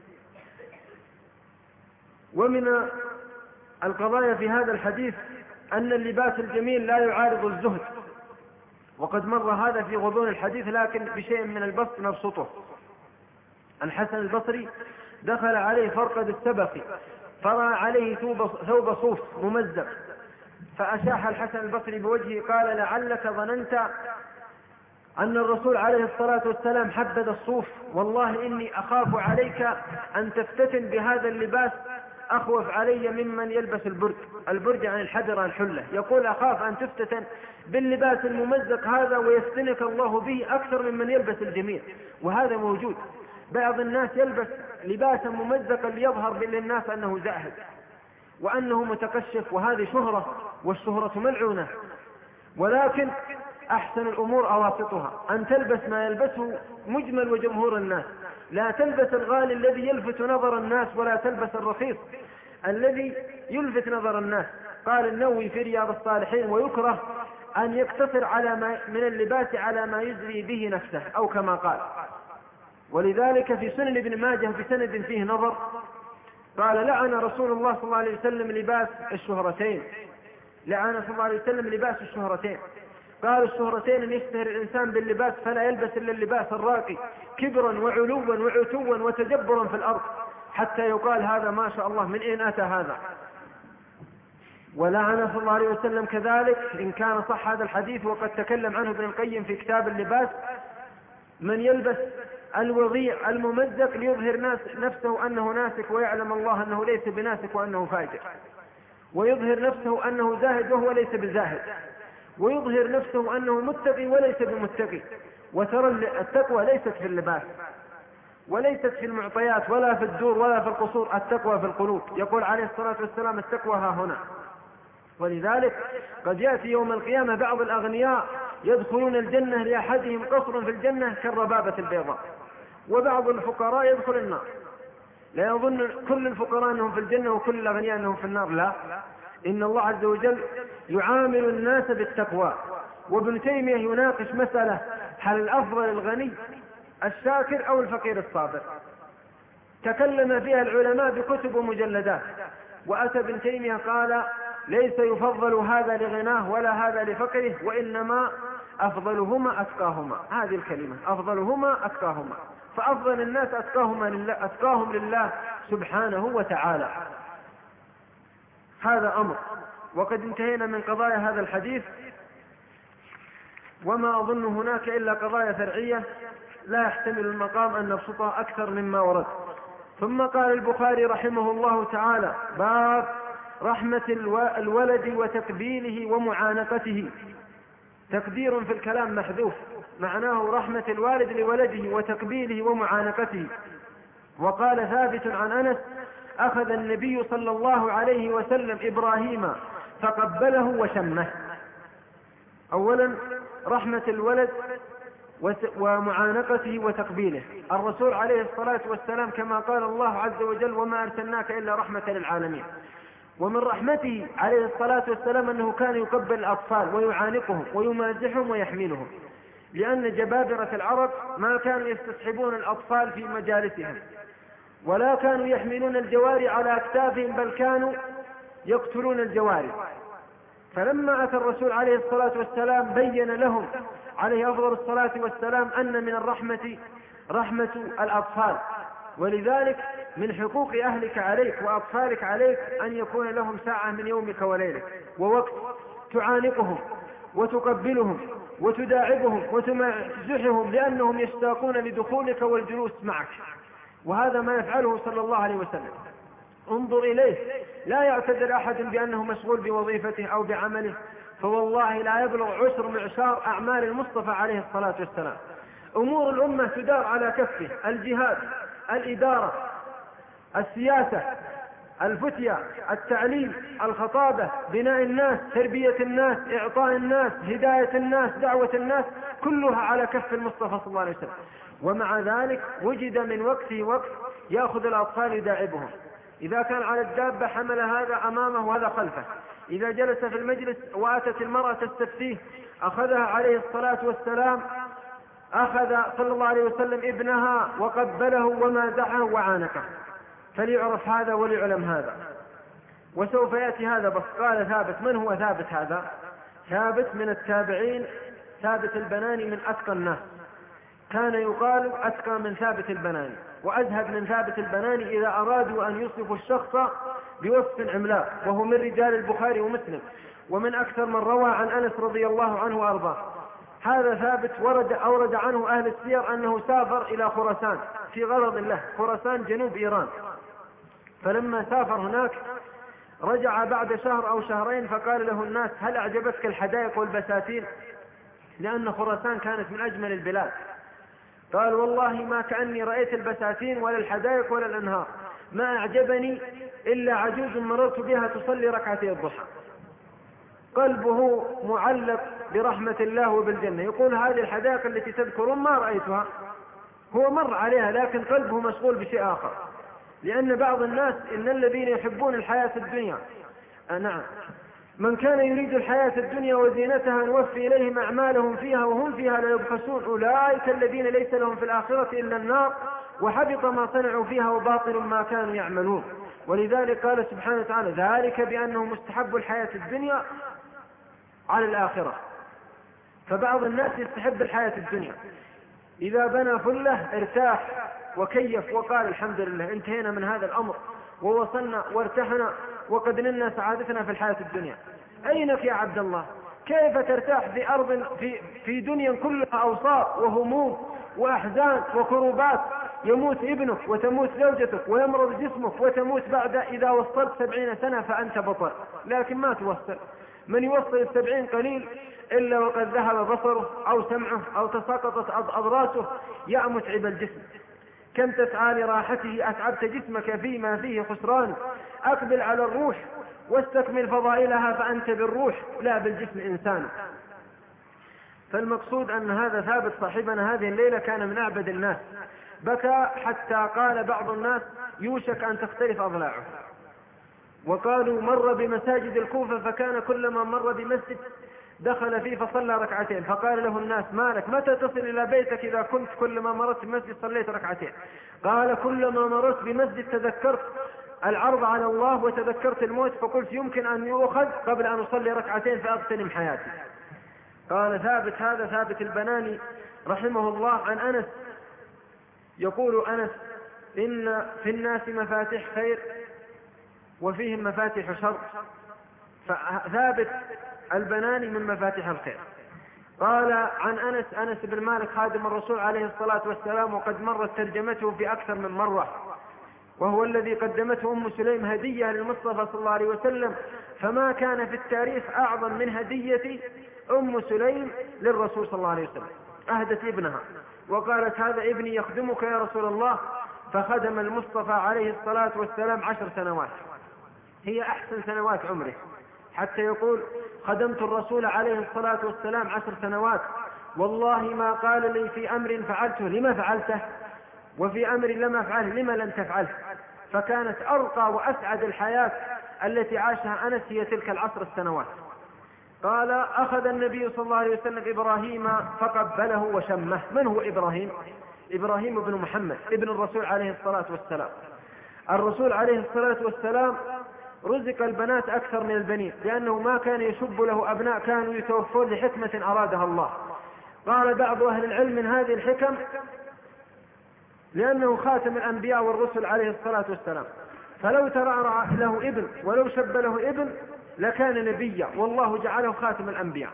ومن القضايا في هذا الحديث أن اللباس الجميل لا يعارض الزهد، وقد مر هذا في غضون الحديث لكن بشيء من البسط نبسطه. الحسن البصري دخل عليه فرقد السبقي فرأى عليه ثوب صوف ممزق، فأشاح الحسن البصري بوجهه قال: لعلك ظننت أن الرسول عليه الصلاة والسلام حدد الصوف، والله إني أخاف عليك أن تفتتن بهذا اللباس، أخوف علي ممن يلبس البرد. البرد عن الحجر الحلة، يقول أخاف أن تفتتن باللباس الممزق هذا ويفتنك الله به أكثر ممن يلبس الجميل. وهذا موجود، بعض الناس يلبس لباسا ممزقا ليظهر للناس أنه زاهد وأنه متكشف، وهذه شهرة، والشهرة ملعونة. ولكن أحسن الأمور أواسطها، أن تلبس ما يلبسه مجمل وجمهور الناس، لا تلبس الغالي الذي يلفت نظر الناس، ولا تلبس الرخيص الذي يلفت نظر الناس. قال النووي في رياض الصالحين: ويكره أن يقتصر على ما من اللباس على ما يجري به نفسه، أو كما قال. ولذلك في سنن ابن ماجه بسند فيه نظر قال: لعن رسول الله صلى الله عليه وسلم لباس الشهرتين، لعن صلى الله عليه وسلم لباس الشهرتين. قال: الشهرتين أن يشتهر الإنسان باللباس فلا يلبس إلا اللباس الراقي، كبرا وعلوا وعتوا وتجبرا في الأرض، حتى يقال هذا ما شاء الله من أين أتى هذا. ولعن صلى الله عليه وسلم كذلك، إن كان صح هذا الحديث وقد تكلم عنه ابن القيم في كتاب اللباس، من يلبس الوضيع الممزق ليظهر ناس نفسه أنه ناسك ويعلم الله أنه ليس بناسك وأنه فاجر، ويظهر نفسه أنه زاهد وهو ليس بزاهد، ويظهر نفسه أنه متقي وليس بمتقي. وترى التقوى ليست في اللباس وليست في المعطيات ولا في الدور ولا في القصور، التقوى في القلوب. يقول عليه الصلاة والسلام: التقوى ها هنا. ولذلك قد يأتي يوم القيامة بعض الأغنياء يدخلون الجنة لأحدهم قصر في الجنة كالربابة البيضاء، وبعض الفقراء يدخل النار. لا يظن كل الفقراء أنهم في الجنة وكل الأغنياء أنهم في النار، لا، إن الله عز وجل يعامل الناس بالتقوى. وابن تيمية يناقش مسألة: هل الأفضل الغني الشاكر أو الفقير الصابر؟ تكلم فيها العلماء بكتب ومجلدات، وأتى ابن تيمية قال: ليس يفضل هذا لغناه ولا هذا لفقره، وإنما أفضلهما أتقاهما. هذه الكلمة أفضلهما أتقاهما، فأفضل الناس أتقاهما لله، أتقاهم لله سبحانه وتعالى. هذا أمر. وقد انتهينا من قضايا هذا الحديث، وما أظن هناك إلا قضايا فرعية لا يحتمل المقام أن نبسطها أكثر مما ورد. ثم قال البخاري رحمه الله تعالى: باب رحمة الولد وتقبيله ومعانقته. تقدير في الكلام محذوف، معناه رحمة الوالد لولده وتقبيله ومعانقته. وقال ثابت عن أنس: أخذ النبي صلى الله عليه وسلم إبراهيم فقبله وشمه. أولا رحمة الولد ومعانقته وتقبيله. الرسول عليه الصلاة والسلام كما قال الله عز وجل: وما أرسلناك إلا رحمة للعالمين. ومن رحمته عليه الصلاة والسلام أنه كان يقبل الأطفال ويعانقهم ويمازحهم ويحملهم، لأن جبابرة العرب ما كانوا يستصحبون الأطفال في مجالسهم، ولا كانوا يحملون الجواري على أكتافهم، بل كانوا يقتلون الجواري. فلما أتى الرسول عليه الصلاة والسلام بين لهم عليه أفضل الصلاة والسلام أن من الرحمة رحمة الأطفال، ولذلك من حقوق أهلك عليك وأطفالك عليك أن يكون لهم ساعة من يومك وليلك ووقت تعانقهم وتقبلهم وتداعبهم وتمزحهم، لأنهم يشتاقون لدخولك والجلوس معك. وهذا ما يفعله صلى الله عليه وسلم. انظر إليه، لا يعتذر أحد بأنه مشغول بوظيفته أو بعمله، فوالله لا يبلغ عشر معشار أعمال المصطفى عليه الصلاة والسلام. أمور الأمة تدار على كفه: الجهاد الإدارة، السياسة، الفتية، التعليم، الخطابة، بناء الناس، تربية الناس، إعطاء الناس، هداية الناس، دعوة الناس، كلها على كف المصطفى صلى الله عليه وسلم. ومع ذلك وجد من وقته وقت يأخذ الأطفال يداعبهم. إذا كان على الدابة حمل هذا أمامه وهذا خلفه. إذا جلس في المجلس وأتت المرأة تستفتيه أخذها عليه الصلاة والسلام، أخذ صلى الله عليه وسلم ابنها وقبله ومازحه وعانقه. فليعرف هذا وليعلم هذا. وسوف يأتي هذا بس. قال ثابت. من هو ثابت هذا؟ ثابت من التابعين، ثابت البناني من أتقى الناس، كان يقال أتقى من ثابت البناني وأزهد من ثابت البناني إذا أرادوا أن يصفوا الشخص بوصف عملاق، وهو من رجال البخاري ومسلم، ومن أكثر من روى عن أنس رضي الله عنه وأرضاه. هذا ثابت ورد أورد عنه أهل السير أنه سافر إلى خراسان في غرض له. خراسان جنوب إيران. فلما سافر هناك رجع بعد شهر أو شهرين فقال له الناس: هل أعجبتك الحدائق والبساتين؟ لأن خراسان كانت من أجمل البلاد. قال: والله ما كأني رأيت البساتين ولا الحدائق ولا الأنهار، ما أعجبني إلا عجوز مررت بها تصلي ركعتي الضحى. قلبه معلق برحمة الله وبالجنة. يقول: هذه الحدائق التي تذكرون ما رأيتها. هو مر عليها لكن قلبه مشغول بشيء آخر. لأن بعض الناس إن الذين يحبون الحياة الدنيا آه نعم من كان يريد الحياة الدنيا وزينتها نوفي إليهم أعمالهم فيها وهم فيها لا يبخسون، أولئك الذين ليس لهم في الآخرة إلا النار وحبط ما صنعوا فيها وباطل ما كانوا يعملون. ولذلك قال سبحانه وتعالى: ذلك بأنه مستحب الحياة الدنيا على الآخرة. فبعض الناس يستحب الحياة الدنيا، إذا بنى فله ارتاح وكيف وقال: الحمد لله انتهينا من هذا الأمر ووصلنا وارتحنا وقد نلنا سعادتنا في الحياة الدنيا. أينك يا عبد الله؟ كيف ترتاح في أرض في, في دنيا كلها أوصاف وهموم وأحزان وكروبات؟ يموت ابنك وتموت زوجتك ويمرض جسمك وتموت بعد إذا وصلت سبعين سنة فأنت بطل، لكن ما توصل. من يوصل السبعين قليل إلا وقد ذهب بصره أو سمعه أو تساقطت أضراسه، يا متعب الجسم. كم تسعى لراحته أتعبت جسمك فيما فيه خسران. أقبل على الروح واستكمل فضائلها فأنت بالروح لا بالجسم إنسان. فالمقصود أن هذا ثابت صاحبنا هذه الليلة كان من أعبد الناس، بكى حتى قال بعض الناس: يوشك أن تختلف أضلاعه. وقالوا: مر بمساجد الكوفة فكان كلما مر بمسجد دخل فيه فصلى ركعتين، فقال له الناس: مالك؟ متى تصل إلى بيتك إذا كنت كلما مرت بمسجد صليت ركعتين؟ قال: كلما مرت بمسجد تذكرت العرض على الله وتذكرت الموت فقلت يمكن أن يؤخذ قبل أن أصلي ركعتين فأغتنم حياتي. قال ثابت هذا ثابت البناني رحمه الله عن أنس، يقول أنس: إن في الناس مفاتيح خير وفيهم مفاتيح شر، فثابت البناني من مفاتيح الخير. قال عن أنس: أنس بن مالك خادم الرسول عليه الصلاة والسلام، وقد مرت ترجمته في أكثر من مرة، وهو الذي قدمته أم سليم هدية للمصطفى صلى الله عليه وسلم، فما كان في التاريخ أعظم من هدية أم سليم للرسول صلى الله عليه وسلم. أهدت ابنها وقالت: هذا ابني يخدمك يا رسول الله. فخدم المصطفى عليه الصلاة والسلام عشر سنوات، هي أحسن سنوات عمره، حتى يقول: خدمت الرسول عليه الصلاة والسلام عشر سنوات والله ما قال لي في أمر فعلته لما فعلته، وفي أمر لم أفعله لما لم تفعله. فكانت أرقى وأسعد الحياة التي عاشها أنس هي تلك العشر السنوات. قال: أخذ النبي صلى الله عليه وسلم إبراهيم فقبله وشمه. من هو إبراهيم؟ إبراهيم بن محمد ابن الرسول عليه الصلاة والسلام. الرسول عليه الصلاة والسلام رزق البنات أكثر من البنين، لأنه ما كان يشب له أبناء، كانوا يتوفون لحكمة أرادها الله. قال بعض أهل العلم من هذه الحكم لأنه خاتم الأنبياء والرسل عليه الصلاة والسلام، فلو ترعرع له ابن ولو شب له ابن لكان نبيا، والله جعله خاتم الأنبياء.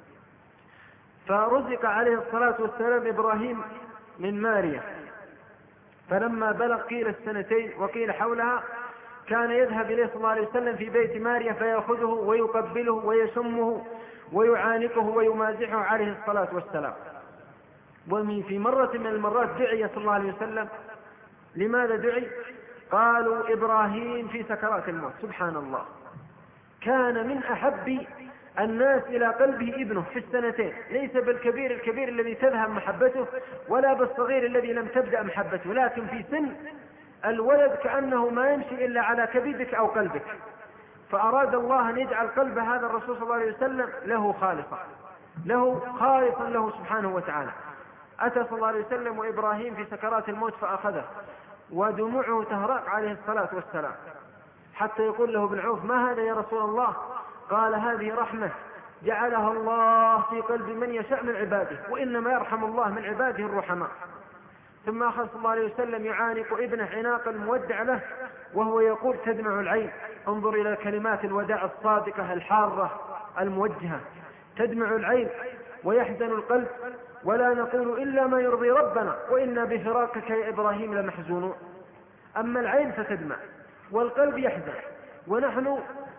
فرزق عليه الصلاة والسلام إبراهيم من ماريا، فلما بلغ قيل السنتين وقيل حولها كان يذهب إليه صلى الله عليه وسلم في بيت ماريا فيأخذه ويقبله ويشمه ويعانقه ويمازحه عليه الصلاة والسلام. وفي مرة من المرات دعي صلى الله عليه وسلم لماذا دعي؟ قالوا إبراهيم في سكرات الموت. سبحان الله، كان من أحب الناس إلى قلبه ابنه في السنتين، ليس بالكبير الكبير الذي تذهب محبته ولا بالصغير الذي لم تبدأ محبته، لكن في سن الولد كأنه ما يمشي إلا على كبدك أو قلبك. فأراد الله أن يجعل قلب هذا الرسول صلى الله عليه وسلم له خالصا، له خالصا له سبحانه وتعالى. أتى صلى الله عليه وسلم وإبراهيم في سكرات الموت فأخذه ودموعه تهرق عليه الصلاة والسلام، حتى يقول له ابن عوف: ما هذا يا رسول الله؟ قال: هذه رحمة جعلها الله في قلب من يشاء من عباده، وإنما يرحم الله من عباده الرحماء. ثم أخذ صلى الله عليه وسلم يعانق ابنه عناق المودع له وهو يقول: تدمع العين. انظر إلى كلمات الوداع الصادقة الحارة الموجهة: تدمع العين ويحزن القلب، ولا نقول إلا ما يرضي ربنا، وإنا بفراقك يا إبراهيم لمحزونون. أما العين فتدمع والقلب يحزن، ونحن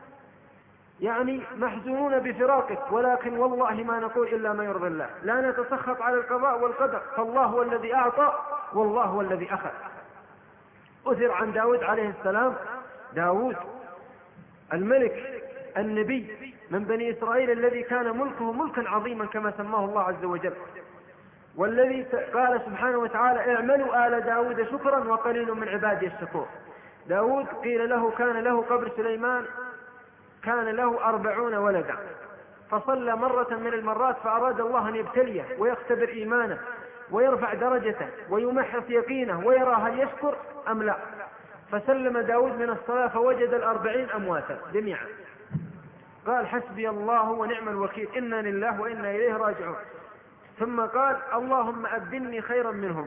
يعني محزونون بفراقك، ولكن والله ما نقول إلا ما يرضي الله، لا نتسخط على القضاء والقدر، فالله هو الذي أعطى والله هو الذي أخذ. أثر عن داود عليه السلام، داود الملك النبي من بني إسرائيل الذي كان ملكه ملكا عظيما كما سماه الله عز وجل، والذي قال سبحانه وتعالى: اعملوا آل داود شكرا وقليل من عبادي الشكور. داود قيل له كان له قبل سليمان كان له أربعون ولدا، فصلى مرة من المرات فأراد الله أن يبتليه ويختبر إيمانه ويرفع درجته ويمحص يقينه ويرى هل يشكر أم لا، فسلم داود من الصلاة فوجد الأربعين أمواتا جميعا. قال: حسبي الله ونعم الوكيل، إنا لله وإنا إليه راجعون. ثم قال: اللهم أبدلني خيرا منهم.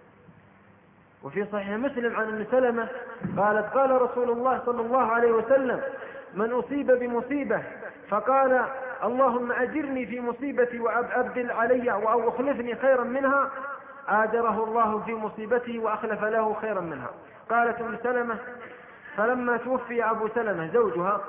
وفي صحيح مسلم عن ام سلمة قالت: قال رسول الله صلى الله عليه وسلم: من أصيب بمصيبة فقال اللهم أجرني في مصيبتي وأبدل علي أو أخلفني خيرا منها، آجره الله في مصيبته وأخلف له خيرا منها. قالت ام سلمة: فلما توفي أبو سلمة زوجها،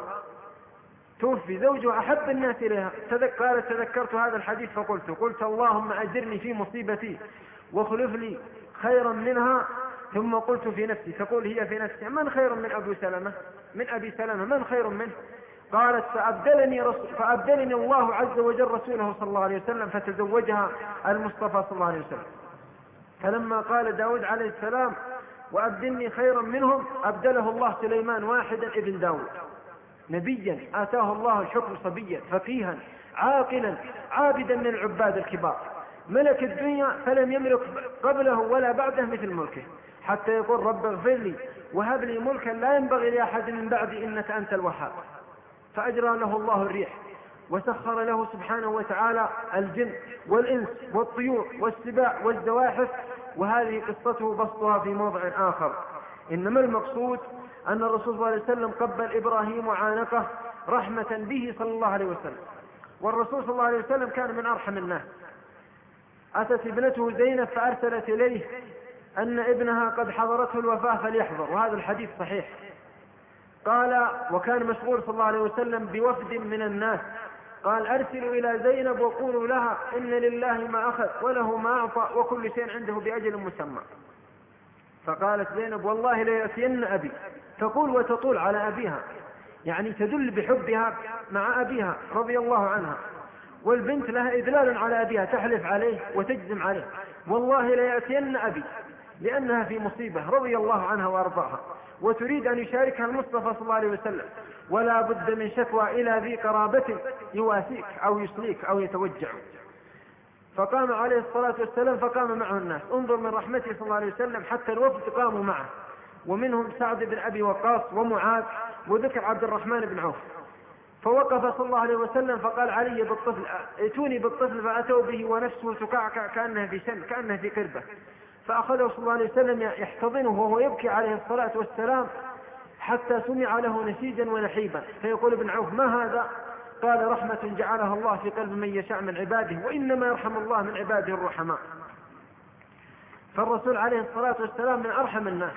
توفي زوجها أحب الناس إليها، قالت: تذكرت هذا الحديث فقلت قلت اللهم أجرني في مصيبتي واخلف لي خيرا منها، ثم قلت في نفسي، تقول هي في نفسي: من خير من أبو سلمة من أبي سلمة من خير منه؟ قالت: فأبدلني, رسول فأبدلني الله عز وجل رسوله صلى الله عليه وسلم فتزوجها المصطفى صلى الله عليه وسلم. فلما قال داود عليه السلام: وأبدلني خيرا منهم، أبدله الله سليمان واحدا ابن داود، نبيا آتاه الله الحكم صبيا فقيها عاقلا عابدا من العباد الكبار، ملك الدنيا فلم يملك قبله ولا بعده مثل ملكه، حتى يقول: رب اغفر لي وهب لي ملكا لا ينبغي لأحد من بعدي إنك أنت الوهاب. فأجرى له الله الريح وسخر له سبحانه وتعالى الجن والإنس والطيور والسباع والزواحف، وهذه قصته بسطها في موضع آخر. إنما المقصود أن الرسول صلى الله عليه وسلم قبل إبراهيم وعانقه رحمة به صلى الله عليه وسلم، والرسول صلى الله عليه وسلم كان من أرحم الناس. أتت ابنته زينب فأرسلت إليه أن ابنها قد حضرته الوفاة فليحضر، وهذا الحديث صحيح. قال: وكان مشغول صلى الله عليه وسلم بوفد من الناس، قال: أرسلوا إلى زينب وقولوا لها إن لله ما أخذ وله ما أعطى وكل شيء عنده بأجل مسمى. فقالت زينب: والله ليأتين أبي. تقول وتطول على أبيها، يعني تدل بحبها مع أبيها رضي الله عنها، والبنت لها إدلال على أبيها، تحلف عليه وتجزم عليه: والله ليأتين أبي، لأنها في مصيبة رضي الله عنها وأرضاها، وتريد أن يشاركها المصطفى صلى الله عليه وسلم، ولا بد من شكوى إلى ذي قرابة يواسيك أو يسليك أو يتوجع. فقام عليه الصلاة والسلام فقام معه الناس. انظر من رحمته صلى الله عليه وسلم، حتى الوفد قاموا معه، ومنهم سعد بن أبي وقاص ومعاذ، وذكر عبد الرحمن بن عوف. فوقف صلى الله عليه وسلم فقال: علي بالطفل، ائتوني بالطفل، فأتوا به ونفسه تكعكع كأنها في شن كأنها في قربة، فأخذه صلى الله عليه وسلم يحتضنه وهو يبكي عليه الصلاة والسلام، حتى سمع له نسيجا ونحيبا. فيقول ابن عوف: ما هذا؟ قال: رحمة جعلها الله في قلب من يشاء من عباده، وإنما يرحم الله من عباده الرحماء. فالرسول عليه الصلاة والسلام من أرحم الناس،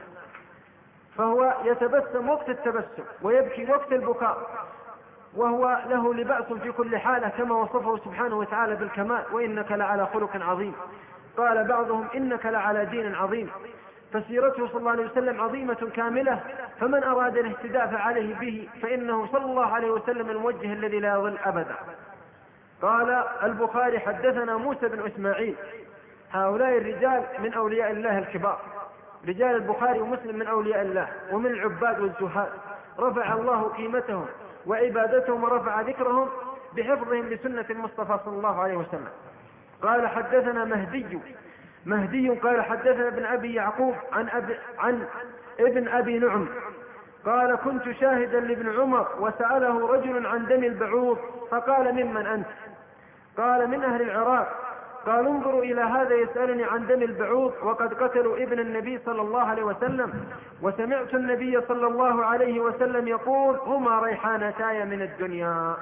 فهو يتبسم وقت التبسم ويبكي وقت البكاء، وهو له لبأس في كل حالة كما وصفه سبحانه وتعالى بالكمال: وإنك لعلى خلق عظيم. قال بعضهم: إنك لعلى دين عظيم. فسيرته صلى الله عليه وسلم عظيمة كاملة، فمن أراد الاهتداء فعليه به، فإنه صلى الله عليه وسلم الموجه الذي لا يضل أبدا. قال البخاري حدثنا موسى بن إسماعيل. هؤلاء الرجال من أولياء الله الكبار، رجال البخاري ومسلم من أولياء الله ومن العباد والزهاد، رفع الله قيمتهم وعبادتهم ورفع ذكرهم بحفظهم لسنة المصطفى صلى الله عليه وسلم. قال حدثنا مهدي مهدي قال حدثنا ابن أبي يعقوب عن, أبي عن ابن أبي نعم قال كنت شاهدا لابن عمر وسأله رجل عن دم البعوض فقال ممن أنت؟ قال من أهل العراق. قال انظروا إلى هذا يسألني عن دم البعوض وقد قتلوا ابن النبي صلى الله عليه وسلم، وسمعت النبي صلى الله عليه وسلم يقول هما ريحانتاي من الدنيا.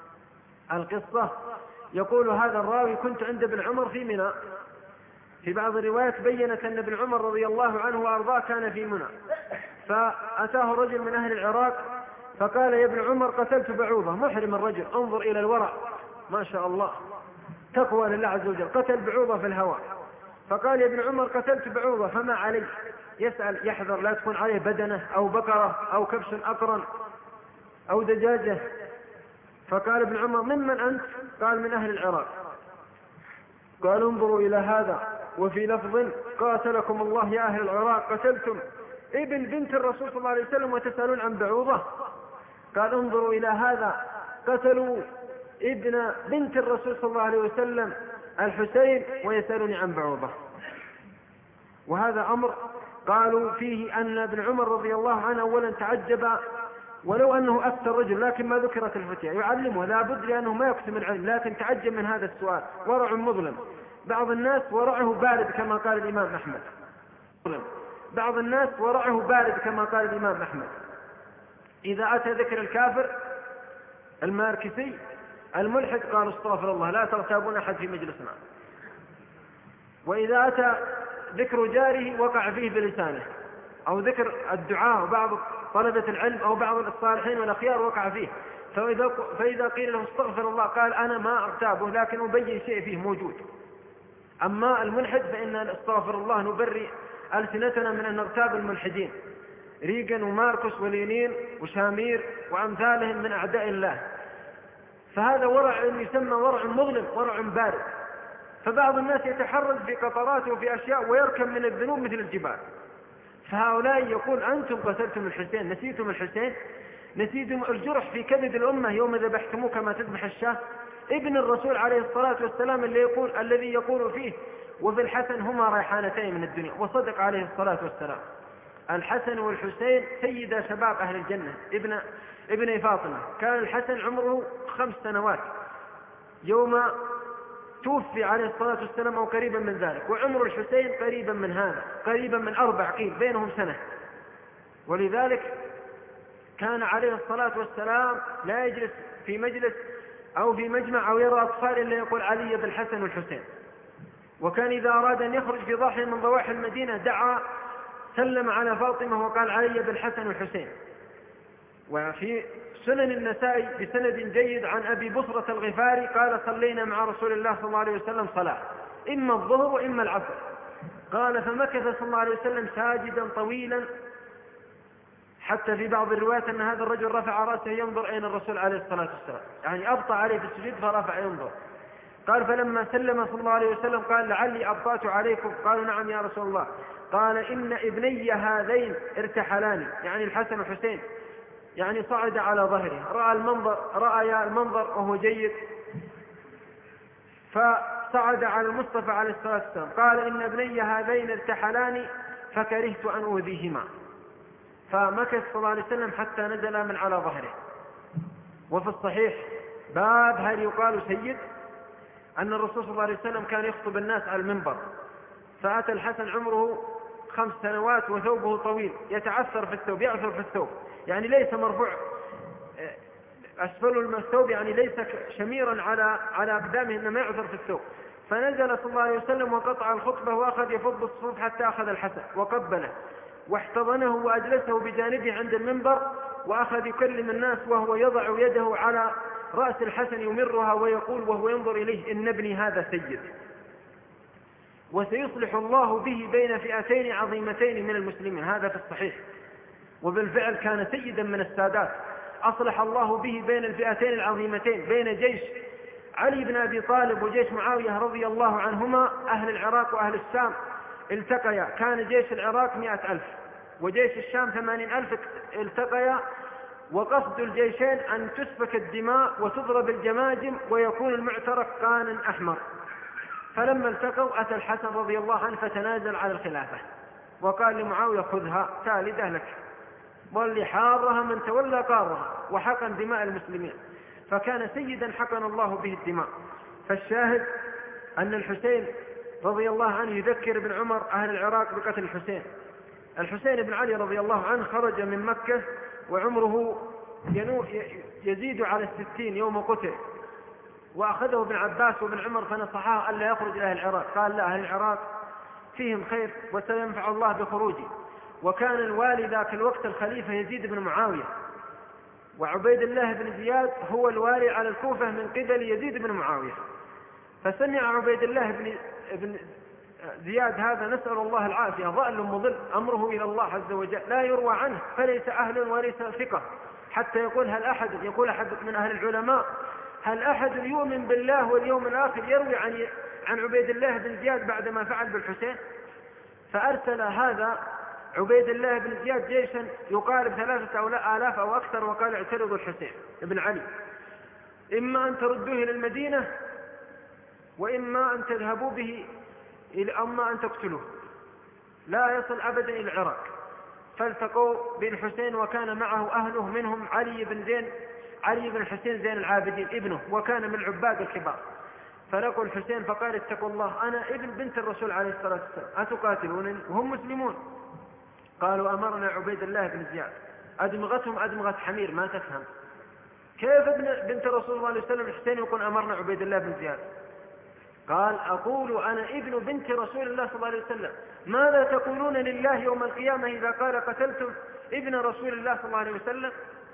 القصة يقول هذا الراوي كنت عند ابن عمر في منى. في بعض الروايات بينت أن ابن عمر رضي الله عنه وأرضاه كان في منى، فأتاه رجل من أهل العراق فقال يا ابن عمر قتلت بعوضة. محرم الرجل، انظر إلى الورع ما شاء الله، تقوى لله عز وجل، قتل بعوضة في الهواء. فقال يا ابن عمر قتلت بعوضة فما علي؟ يسأل يحذر لا تكون عليه بدنة أو بقرة أو كبش أقرن أو دجاجة. فقال ابن عمر ممن أنت؟ قال من أهل العراق. قال انظروا إلى هذا. وفي لفظ قاتلكم الله يا أهل العراق قتلتم ابن بنت الرسول صلى الله عليه وسلم وتسألون عن بعوضة. قال انظروا إلى هذا قتلوا ابن بنت الرسول صلى الله عليه وسلم الحسين ويسألني عن بعوضة. وهذا أمر قالوا فيه أن ابن عمر رضي الله عنه أولا تعجب ولو أنه أفتى الرجل، لكن ما ذكرت الفتية يعلمه لا بد لأنه ما يقسم العلم، لكن تعجب من هذا السؤال. ورع مظلم. بعض الناس ورعه بارد كما قال الإمام أحمد. بعض الناس ورعه بارد كما قال الإمام أحمد. إذا أتى ذكر الكافر الماركسي الملحد قال استغفر الله لا تغتابون أحد في مجلسنا. وإذا أتى ذكر جاره وقع فيه بلسانه، أو ذكر الدعاء وبعض طلبة العلم أو بعض الصالحين والأخيار وقع فيه. فإذا, فإذا قيل له استغفر الله قال أنا ما أغتابه لكن أبين شيء فيه موجود. أما الملحد فإن استغفر الله نبرئ ألسنتنا من أن نغتاب الملحدين، ريغان وماركوس ولينين وشامير وأمثالهم من أعداء الله. فهذا ورع يسمى ورع مظلم، ورع بارد. فبعض الناس يتحرز في قطراته وفي أشياء ويركب من الذنوب مثل الجبال. فهؤلاء يقول أنتم قتلتم الحسين، نسيتم الحسين، نسيتم الجرح في كبد الأمة يوم ذبحتموه كما تذبح الشاة. ابن الرسول عليه الصلاة والسلام اللي يقول الذي يقول فيه وفي الحسن هما ريحانتين من الدنيا، وصدق عليه الصلاة والسلام. الحسن والحسين سيدا شباب أهل الجنة ابن ابن فاطمة. كان الحسن عمره خمس سنوات يوم توفي عليه الصلاة والسلام أو قريبا من ذلك، وعمر الحسين قريبا من هذا، قريبا من أربع قيل بينهم سنة. ولذلك كان عليه الصلاة والسلام لا يجلس في مجلس أو في مجمع أو يرى أطفال إلا يقول علي بالحسن والحسين. وكان إذا أراد أن يخرج في ضاحية من ضواحي المدينة دعا سلم على فاطمة وقال علي بالحسن والحسين. وفي سنن النسائي بسند جيد عن أبي بصرة الغفاري قال صلينا مع رسول الله صلى الله عليه وسلم صلاة إما الظهر وإما العصر. قال فمكث صلى الله عليه وسلم ساجدا طويلا، حتى في بعض الروايات أن هذا الرجل رفع رأسه ينظر أين الرسول عليه الصلاة والسلام، يعني أبطأ عليه في السجود فرفع ينظر. قال فلما سلم صلى الله عليه وسلم قال لعلي أبطأت عليكم. قالوا نعم يا رسول الله. قال إن ابني هذين ارتحلاني، يعني الحسن والحسين، يعني صعد على ظهره، رأى المنظر رأى المنظر وهو جيد فصعد على المصطفى عليه الصلاة والسلام. قال إن ابني هذين ارتحلاني فكرهت أن أوذيهما، فمكث صلى الله عليه وسلم حتى نزل من على ظهره. وفي الصحيح باب هل يقال سيد أن الرسول صلى الله عليه وسلم كان يخطب الناس على المنبر، فأتى الحسن عمره خمس سنوات وثوبه طويل يتعثر في الثوب، يعثر في الثوب، يعني ليس مرفوع أسفل الثوب، يعني ليس شميرا على على أقدامه، إنما يعثر في الثوب. فنزل صلى الله عليه وسلم وقطع الخطبة وأخذ يفض الصفوف حتى أخذ الحسن وقبله واحتضنه وأجلسه بجانبه عند المنبر، وأخذ يكلم الناس وهو يضع يده على رأس الحسن يمرها ويقول وهو ينظر إليه إن ابني هذا سيد. وسيصلح الله به بين فئتين عظيمتين من المسلمين. هذا في الصحيح، وبالفعل كان سيدا من السادات، أصلح الله به بين الفئتين العظيمتين، بين جيش علي بن أبي طالب وجيش معاوية رضي الله عنهما. أهل العراق وأهل الشام التقيا، كان جيش العراق مئة ألف وجيش الشام ثمانين ألف التقيا، وقصد الجيشين أن تسفك الدماء وتضرب الجماجم ويكون المعترك قانا أحمر. فلما التقوا أتى الحسن رضي الله عنه فتنازل على الخلافة وقال لمعاوية خذها تالدة لك، واللي حارها من تولى قارها، وحقن دماء المسلمين، فكان سيدا حقن الله به الدماء. فالشاهد أن الحسين رضي الله عنه يذكر ابن عمر أهل العراق بقتل الحسين. الحسين بن علي رضي الله عنه خرج من مكة وعمره يزيد على الستين يوم قتل، وأخذه ابن عباس وابن عمر فنصحاه ألا يخرج إلى أهل العراق، قال لا، أهل العراق فيهم خير وسينفع الله بخروجه. وكان الوالي ذاك الوقت الخليفة يزيد بن معاوية، وعبيد الله بن زياد هو الوالي على الكوفة من قبل يزيد بن معاوية. فسمع عبيد الله بن, بن زياد هذا، نسأل الله العافية، ضال مضل أمره إلى الله عز وجل، لا يروى عنه، فليس أهل وليس ثقة، حتى يقول هل أحد يقول أحد من أهل العلماء هل أحد يؤمن بالله واليوم الآخر يروي عن عن عبيد الله بن زياد بعد ما فعل بالحسين؟ فأرسل هذا عبيد الله بن زياد جيشا يقارب ثلاثة آلاف أو أكثر، وقال اعترضوا الحسين بن علي، إما أن تردوه إلى المدينة وإما أن تذهبوا به إلى أما أن تقتلوه، لا يصل أبدا إلى العراق. فالتقوا بالحسين وكان معه أهله، منهم علي بن زين علي بن الحسين زين العابدين ابنه، وكان من العباد الكبار. فلقوا الحسين فقال اتقوا الله، أنا ابن بنت الرسول عليه الصلاة والسلام، أتقاتلونني وهم مسلمون؟ قالوا أمرنا عبيد الله بن زياد. أدمغتهم أدمغة حمير، ما تفهم كيف ابن بنت الرسول صلى الله عليه وسلم الحسين يقول أمرنا عبيد الله بن زياد؟ قال أقول أنا ابن بنت رسول الله صلى الله عليه وسلم، ماذا تقولون لله يوم القيامة إذا قال قتلتم ابن رسول الله صلى الله عليه وسلم؟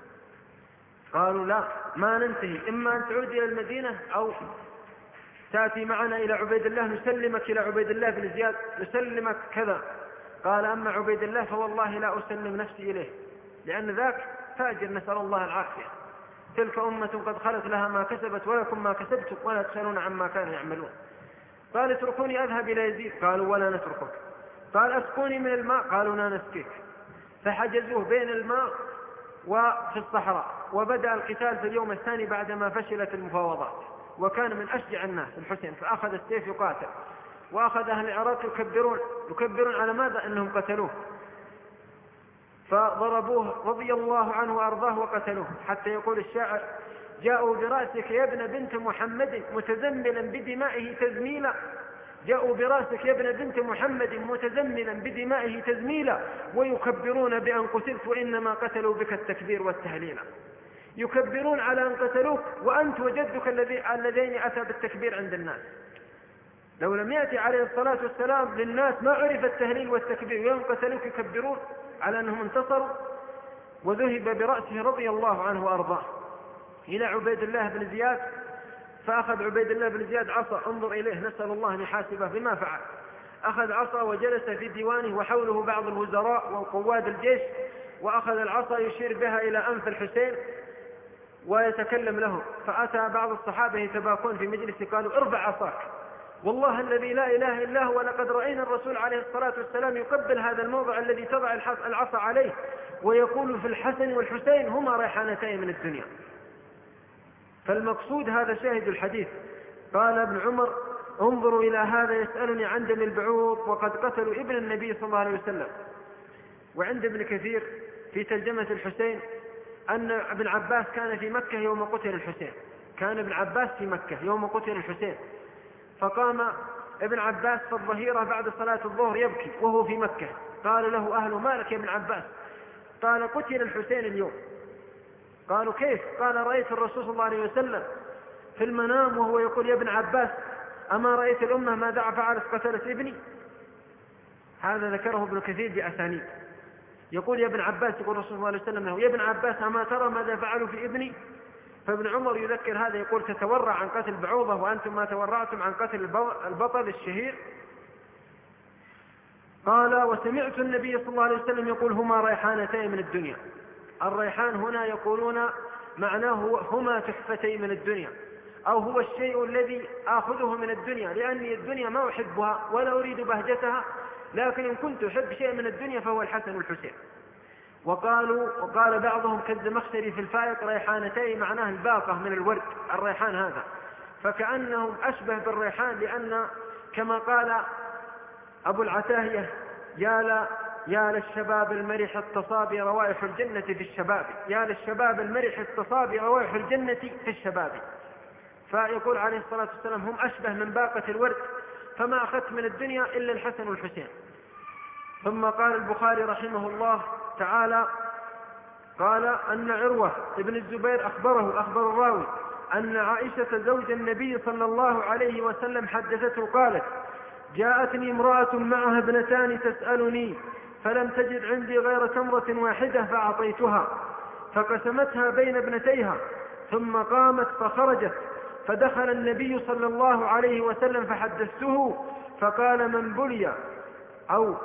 قالوا لا، ما ننتهي، إما أن تعود إلى المدينة أو تأتي معنا إلى عبيد الله نسلمك إلى عبيد الله بن زياد نسلمك كذا. قال أما عبيد الله فوالله لا أسلم نفسي إليه، لأن ذاك فاجر، نسأل الله العافية، تلك أمة قد خلت لها ما كسبت ولكم ما كسبتم ولا تسألون عما كانوا يعملون. قال اتركوني أذهب إلى يزيد، قالوا ولا نتركك. قال أسقوني من الماء، قالوا لا نسقيك. فحجزوه بين الماء وفي الصحراء، وبدأ القتال في اليوم الثاني بعدما فشلت المفاوضات، وكان من أشجع الناس الحسين، فأخذ السيف يقاتل، وأخذ أهل العراق يكبرون يكبرون على ماذا؟ أنهم قتلوه، فضربوه رضي الله عنه وأرضاه وقتلوه، حتى يقول الشاعر جاءوا برأسك يا ابن بنت محمد متزملا بدمائه تزميلا، جاءوا برأسك يا ابن بنت محمد متزملا بدمائه تزميلا، ويكبرون بأن قتلت وإنما قتلوا بك التكبير والتهليل. يكبرون على أن قتلوك وأنت وجدك اللذين أتى بالتكبير عند الناس. لو لم يأتي عليه الصلاة والسلام للناس ما عرف التهليل والتكبير، ويوم قتلوك يكبرون على أنهم انتصروا. وذهب برأسه رضي الله عنه وأرضاه إلى عبيد الله بن زياد، فأخذ عبيد الله بن زياد عصا، انظر إليه، نسأل الله أن يحاسبه بما فعل. أخذ عصا وجلس في ديوانه وحوله بعض الوزراء وقواد الجيش، وأخذ العصا يشير بها إلى أنف الحسين ويتكلم له. فأتى بعض الصحابة يتباكون في مجلس قالوا ارفع عصاك، والله الذي لا إله إلا هو لقد رأينا الرسول عليه الصلاة والسلام يقبل هذا الموضع الذي تضع العصا عليه ويقول في الحسن والحسين هما ريحانتين من الدنيا. فالمقصود هذا شاهد الحديث. قال ابن عمر انظروا إلى هذا يسألني عن دم البعوض وقد قتلوا ابن النبي صلى الله عليه وسلم. وعند ابن كثير في ترجمة الحسين أن ابن عباس كان في مكة يوم قتل الحسين، كان ابن عباس في مكة يوم قتل الحسين، فقام ابن عباس في الظهيرة بعد صلاة الظهر يبكي وهو في مكة. قال له أهله ما لك يا ابن عباس؟ قال قتل الحسين اليوم. قالوا كيف؟ قال رأيت الرسول صلى الله عليه وسلم في المنام وهو يقول يا ابن عباس أما رأيت الأمة ماذا فعلت قتلت ابني؟ هذا ذكره ابن كثير بأسانيد، يقول يا ابن عباس، يقول الرسول صلى الله عليه وسلم له يا ابن عباس أما ترى ماذا فعلوا في ابني؟ فابن عمر يذكر هذا يقول تتورع عن قتل بعوضة وأنتم ما تورعتم عن قتل البطل الشهير. قال: وسمعت النبي صلى الله عليه وسلم يقول: هما ريحانتين من الدنيا. الريحان هنا يقولون معناه هما تحفتي من الدنيا، أو هو الشيء الذي آخذه من الدنيا، لأني الدنيا ما أحبها ولا أريد بهجتها، لكن إن كنت أحب شيء من الدنيا فهو الحسن والحسين. وقالوا وقال بعضهم كالزمخشري في الفائق: ريحانتين معناه الباقة من الورد، الريحان هذا، فكأنهم أشبه بالريحان، لأن كما قال أبو العتاهية: يا لا يا للشباب المرح التصابي روائح الجنة في الشباب، يا للشباب المرح التصابي روائح الجنة في الشباب. فيقول عليه الصلاة والسلام: هم أشبه من باقة الورد، فما أخذت من الدنيا إلا الحسن والحسين. ثم قال البخاري رحمه الله تعالى: قال أن عروة ابن الزبير أخبره أخبر الراوي أن عائشة زوج النبي صلى الله عليه وسلم حدثته قالت: جاءتني امرأة معها ابنتان تسألني، فلم تجد عندي غير تمرة واحدة فأعطيتها، فقسمتها بين ابنتيها، ثم قامت فخرجت، فدخل النبي صلى الله عليه وسلم فحدثته، فقال: من بلي أو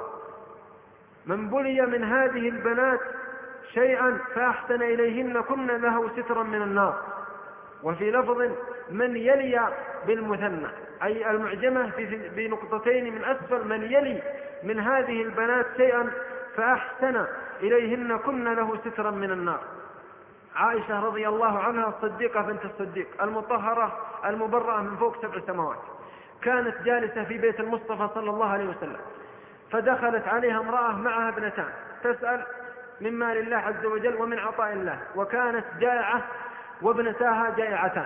من بلي من هذه البنات شيئا فأحسن إليهن كن له سترا من النار. وفي لفظ: من يلي بالمثنى، أي المعجمة بنقطتين من أسفل: من يلي من هذه البنات شيئا فأحسن إليهن كن له سترا من النار. عائشة رضي الله عنها الصديقة بنت الصديق المطهرة المبرأة من فوق سبع سماوات، كانت جالسة في بيت المصطفى صلى الله عليه وسلم، فدخلت عليها امرأة معها ابنتان تسأل من مال الله عز وجل ومن عطاء الله، وكانت جائعة وابنتاها جائعتان،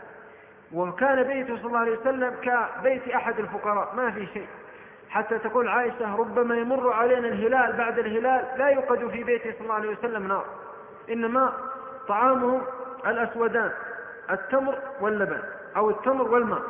وكان بيته صلى الله عليه وسلم كبيت أحد الفقراء ما في شيء، حتى تقول عائشة: ربما يمر علينا الهلال بعد الهلال لا يوقد في بيته صلى الله عليه وسلم نار، إنما طعامهم الأسودان، التمر واللبن أو التمر والماء.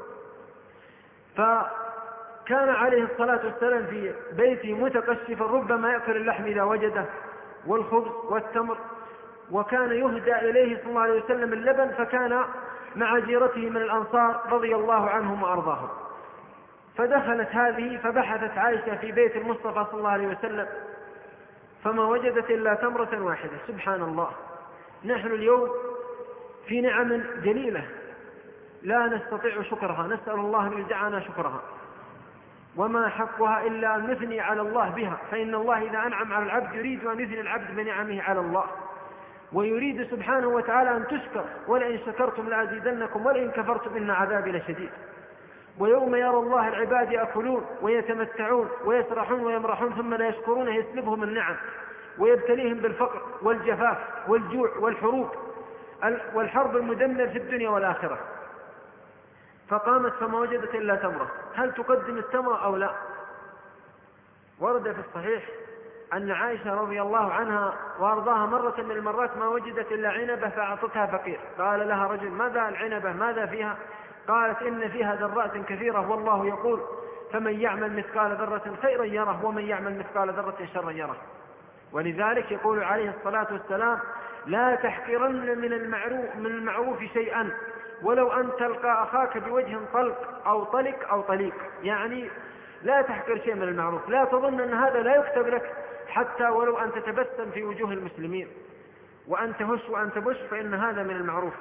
فكان عليه الصلاة والسلام في بيته متقشفا، ربما يأكل اللحم إذا وجده والخبز والتمر، وكان يهدى إليه صلى الله عليه وسلم اللبن، فكان مع جيرته من الأنصار رضي الله عنهم وأرضاهم. فدخلت هذه فبحثت عائشة في بيت المصطفى صلى الله عليه وسلم فما وجدت إلا تمرة واحدة. سبحان الله، نحن اليوم في نعم جليلة لا نستطيع شكرها، نسأل الله أن يجعلنا شكرها، وما حقها إلا أن نثني على الله بها، فإن الله إذا أنعم على العبد يريد أن يثني العبد بنعمه على الله، ويريد سبحانه وتعالى أن تشكر: ولئن شكرتم لأزيدنكم ولئن كفرتم إن عذابي لشديد. ويوم يرى الله العباد يأكلون ويتمتعون ويسرحون ويمرحون ثم لا يشكرون يسلبهم النعم ويبتليهم بالفقر والجفاف والجوع والحروب والحرب المدمر في الدنيا والآخرة. فقامت فما وجدت إلا تمرة، هل تقدم التمرة أو لا؟ ورد في الصحيح أن عائشة رضي الله عنها وأرضاها مرة من المرات ما وجدت إلا عنبة فأعطتها فقير، قال لها رجل: ماذا العنبة ماذا فيها؟ قالت: إن فيها ذرات كثيرة، والله يقول: فمن يعمل مثقال ذرة خيرا يره ومن يعمل مثقال ذرة شرا يره. ولذلك يقول عليه الصلاة والسلام: لا تحقرن من المعروف, من المعروف شيئا ولو أن تلقى أخاك بوجه طلق أو طلق أو طليق، يعني لا تحقر شيء من المعروف، لا تظن أن هذا لا يكتب لك، حتى ولو أن تتبسم في وجوه المسلمين وأن تهش وأن تبش فإن هذا من المعروف.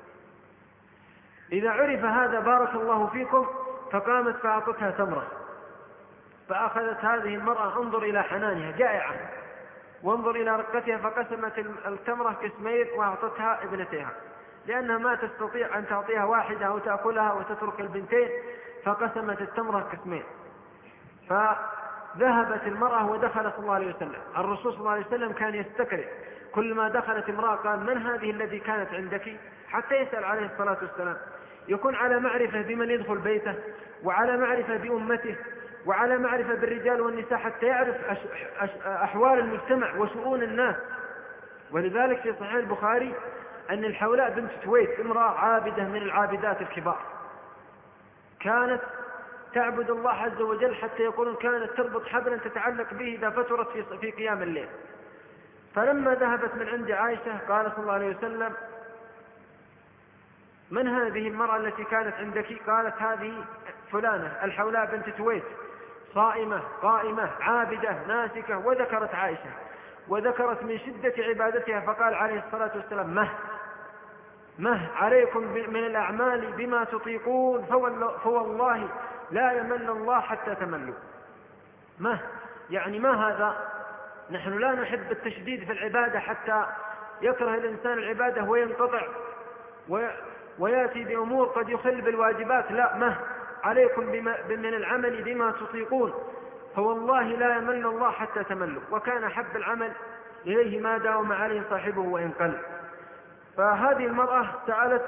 إذا عرف هذا بارك الله فيكم. فقامت فأعطتها تمرة، فأخذت هذه المرأة، انظر إلى حنانها جائعة، وانظر إلى رقتها، فقسمت التمرة قسمين وأعطتها ابنتيها، لأنها ما تستطيع أن تعطيها واحدة أو تأكلها وتترك البنتين، فقسمت التمرة قسمين. فذهبت المرأة ودخل صلى الله عليه وسلم. الرسول صلى الله عليه وسلم كان يستكرم، كل ما دخلت امرأة قال: من هذه التي كانت عندك؟ حتى يسأل عليه الصلاة والسلام، يكون على معرفة بمن يدخل بيته، وعلى معرفة بأمته، وعلى معرفة بالرجال والنساء، حتى يعرف أحوال المجتمع وشؤون الناس. ولذلك في صحيح البخاري أن الحولاء بنت تويت امرأة عابدة من العابدات الكبار، كانت تعبد الله عز وجل، حتى يقولون كانت تربط حبلا تتعلق به إذا فترت في, في قيام الليل. فلما ذهبت من عند عائشة قال صلى الله عليه وسلم: من هذه المرأة التي كانت عندك؟ قالت: هذه فلانة الحولاء بنت تويت صائمة قائمة عابدة ناسكة، وذكرت عائشة وذكرت من شدة عبادتها، فقال عليه الصلاة والسلام: مه مه عليكم من الأعمال بما تطيقون، فوالله لا يمل الله حتى تملوا. مه يعني ما هذا؟ نحن لا نحب التشديد في العبادة حتى يكره الإنسان العبادة وينقطع ويأتي بأمور قد يخل بالواجبات. لا، مه عليكم من العمل بما تطيقون، فوالله لا يمل الله حتى تملوا. وكان حب العمل إليه ما داوم عليه صاحبه وإن قل. فهذه المرأة سألت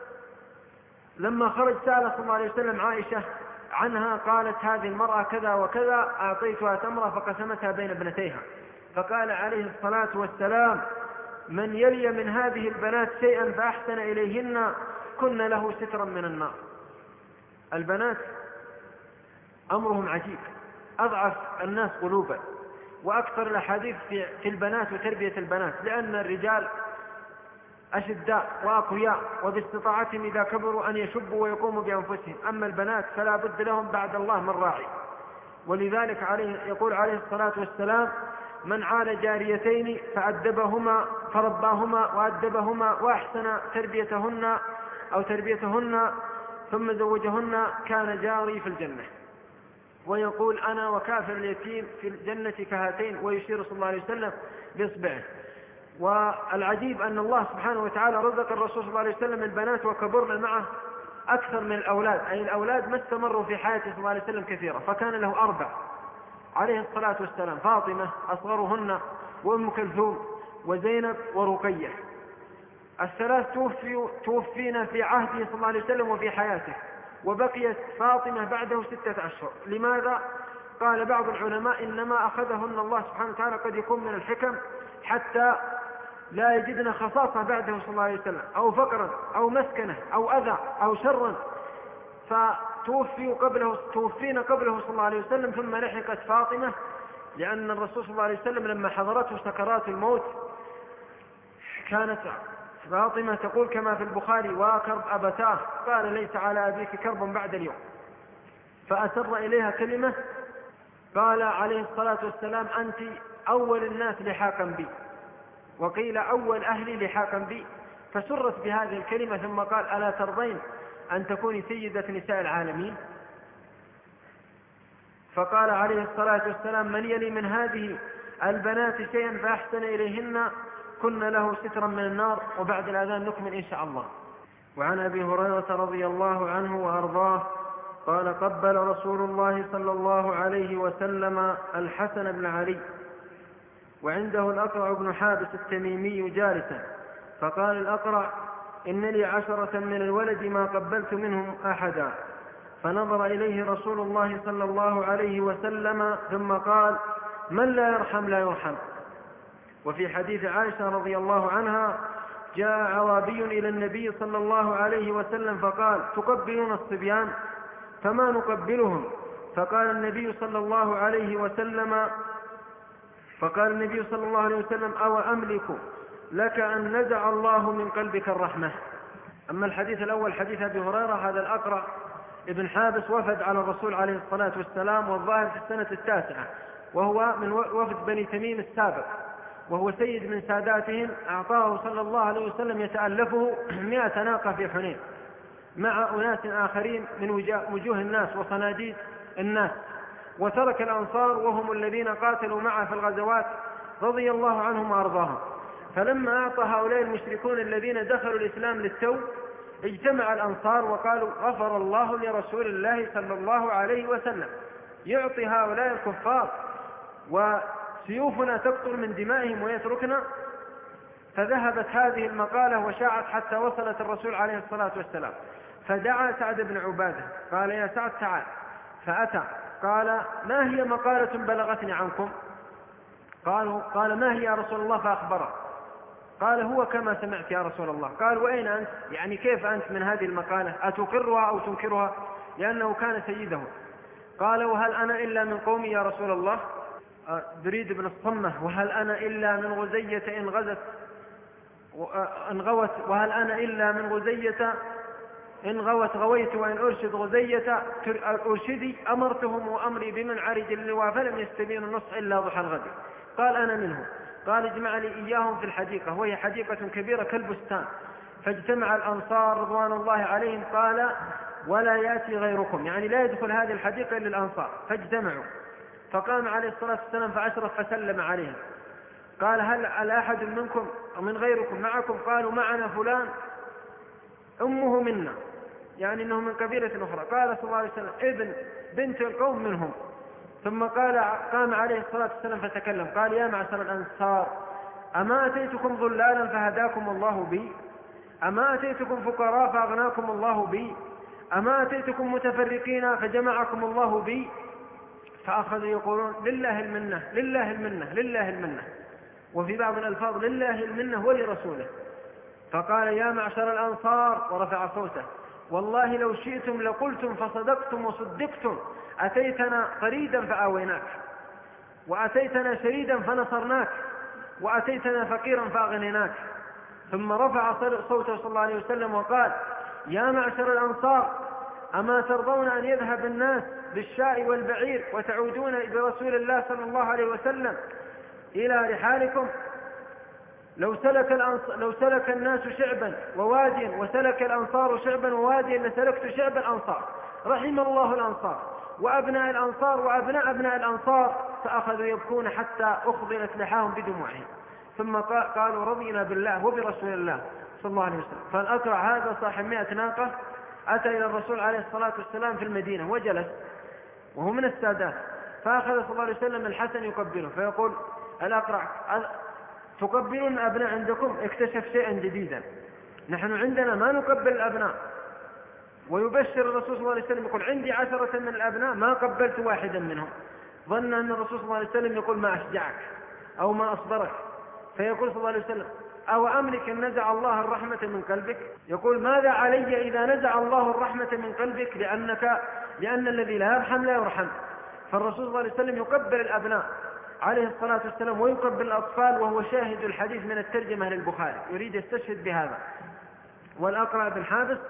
لما خرج سأل صلى الله عليه وسلم عائشة عنها، قالت: هذه المرأة كذا وكذا، أعطيتها تمرة فقسمتها بين ابنتيها. فقال عليه الصلاة والسلام: من يلي من هذه البنات شيئا فأحسن إليهن كن له سترا من النار. البنات أمرهم عجيب، أضعف الناس قلوبا، وأكثر الأحاديث في البنات وتربية البنات، لأن الرجال أشداء وأقوياء وباستطاعتهم إذا كبروا أن يشبوا ويقوموا بأنفسهم، أما البنات فلا بد لهم بعد الله من راعي. ولذلك عليه يقول عليه الصلاة والسلام: من عال جاريتين فأدبهما فرباهما وأدبهما وأحسن تربيتهن أو تربيتهن ثم زوجهن كان جاري في الجنة. ويقول: أنا وكافر اليتيم في الجنة كهاتين، ويشير صلى الله عليه وسلم بإصبعه. والعجيب أن الله سبحانه وتعالى رزق الرسول صلى الله عليه وسلم البنات وكبرنا معه أكثر من الأولاد، أي الأولاد ما استمروا في حياته صلى الله عليه وسلم كثيرا، فكان له أربع عليه الصلاة والسلام: فاطمة أصغرهن، وأم كلثوم، وزينب، ورقية. الثلاث توفيوا توفينا في عهده صلى الله عليه وسلم وفي حياته، وبقيت فاطمة بعده ستة أشهر. لماذا؟ قال بعض العلماء: إنما أخذهن الله سبحانه وتعالى قد يكون من الحكم حتى لا يجدن خصاصة بعده صلى الله عليه وسلم، أو فقرا أو مسكنة أو أذى أو شرا، فتوفيوا قبله توفينا قبله صلى الله عليه وسلم، ثم لحقت فاطمة، لأن الرسول صلى الله عليه وسلم لما حضرته سكرات الموت كانت فاطمة تقول كما في البخاري: وكرب أبتاه، قال: ليس على أبيك كرب بعد اليوم. فأسر إليها كلمة، قال عليه الصلاة والسلام: أنت أول الناس لحاقا بي، وقيل أول أهلي لحاقا بي. فسرت بهذه الكلمة، ثم قال: ألا ترضين أن تكوني سيدة نساء العالمين؟ فقال عليه الصلاة والسلام: من يلي من هذه البنات شيئا فأحسن إليهن كن له سترا من النار. وبعد الأذان نكمل إن شاء الله. وعن أبي هريرة رضي الله عنه وأرضاه قال: قبل رسول الله صلى الله عليه وسلم الحسن بن علي، وعنده الأقرع بن حابس التميمي جالسا، فقال الأقرع: إن لي عشرة من الولد ما قبلت منهم أحدا. فنظر إليه رسول الله صلى الله عليه وسلم ثم قال: من لا يرحم لا يرحم. وفي حديث عائشة رضي الله عنها: جاء أعرابي إلى النبي صلى الله عليه وسلم فقال: تقبلون الصبيان؟ فما نقبلهم. فقال النبي صلى الله عليه وسلم فقال النبي صلى الله عليه وسلم: أو أملك لك أن نزع الله من قلبك الرحمة. أما الحديث الأول حديث أبي هريرة، هذا الأقرع ابن حابس وفد على الرسول عليه الصلاة والسلام، والظاهر في السنة التاسعة، وهو من وفد بني تميم السابق، وهو سيد من ساداتهم. أعطاه صلى الله عليه وسلم يتألفه مئة ناقة في حنين مع أناس آخرين من وجوه الناس وصناديد الناس، وترك الأنصار وهم الذين قاتلوا معه في الغزوات رضي الله عنهم وأرضاهم. فلما أعطى هؤلاء المشركون الذين دخلوا الإسلام للتو، اجتمع الأنصار وقالوا: غفر الله لرسول الله صلى الله عليه وسلم، يعطي هؤلاء الكفار وسيوفنا تقطر من دمائهم ويتركنا. فذهبت هذه المقالة وشاعت حتى وصلت الرسول عليه الصلاة والسلام، فدعا سعد بن عبادة قال: يا سعد تعال. فأتى قال: ما هي مقالة بلغتني عنكم؟ قالوا قال: ما هي يا رسول الله؟ فأخبره. قال: هو كما سمعت يا رسول الله. قال: وأين أنت؟ يعني كيف أنت من هذه المقالة؟ أتقرها أو تنكرها؟ لأنه كان سيده. قال: وهل أنا إلا من قومي يا رسول الله؟ بريد بن الصمة: وهل أنا إلا من غزية إن غزت إن غوت؟ وهل أنا إلا من غزية إن غوت غويت وإن أرشد غزية أرشدي أمرتهم وأمري بمن عرج اللواء فلم يستبين النصح إلا ضحى الغد. قال أنا منهم. قال اجمع لي إياهم في الحديقة، وهي حديقة كبيرة كالبستان. فاجتمع الأنصار رضوان الله عليهم. قال ولا يأتي غيركم، يعني لا يدخل هذه الحديقة إلا الأنصار. فاجتمعوا، فقام عليه الصلاة والسلام فأشرف فسلم عليهم. قال هل أحد منكم ومن غيركم معكم؟ قالوا معنا فلان أمه منا، يعني إنه من قبيلة أخرى. قال صلى الله عليه وسلم ابن بنت القوم منهم. ثم قال قام عليه الصلاة والسلام فتكلم. قال يا معشر الأنصار أما أتيتكم ضلالا فهداكم الله بي؟ أما أتيتكم فقراء فأغناكم الله بي؟ أما أتيتكم متفرقين فجمعكم الله بي؟ فأخذوا يقولون لله المنة لله المنة لله المنة، وفي بعض الألفاظ لله المنة ولرسوله. فقال يا معشر الأنصار ورفع صوته والله لو شئتم لقلتم فصدقتم وصدقتم، أتيتنا طريدا فآويناك، وأتيتنا شريدا فنصرناك، وأتيتنا فقيرا فأغنيناك. ثم رفع صوته صلى الله عليه وسلم وقال يا معشر الأنصار أما ترضون أن يذهب الناس بالشاء والبعير وتعودون برسول الله صلى الله عليه وسلم إلى رحالكم؟ لو سلك, لو سلك الناس شعبا وواديا وسلك الأنصار شعبا وواديا لسلكت شعب الأنصار. رحم الله الأنصار وأبناء الأنصار وأبناء أبناء الأنصار. فأخذوا يبكون حتى أخضلت لحاهم بدموعهم. ثم قالوا رضينا بالله وبرسول الله صلى الله عليه وسلم. فالأقرع هذا صاحب مئة ناقة أتى إلى الرسول عليه الصلاة والسلام في المدينة وجلس وهو من السادات. فأخذ صلى الله عليه وسلم الحسن يقبله، فيقول الأقرع تقبلون أبناء عندكم؟ اكتشف شيئا جديدا، نحن عندنا ما نقبل الأبناء. ويبشر الرسول صلى الله عليه وسلم يقول عندي عشرة من الأبناء ما قبلت واحدا منهم. ظن أن الرسول صلى الله عليه وسلم يقول ما أشجعك أو ما أصبرك. فيقول صلى الله عليه وسلم أو أملك أن نزع الله الرحمة من قلبك؟ يقول ماذا علي إذا نزع الله الرحمة من قلبك؟ لأنك لأن الذي لا يرحم لا يرحم. فالرسول صلى الله عليه وسلم يقبل الأبناء عليه الصلاة والسلام ويقبل الأطفال، وهو شاهد الحديث من الترجمة للبخاري، يريد يستشهد بهذا. والأقرع بن حابس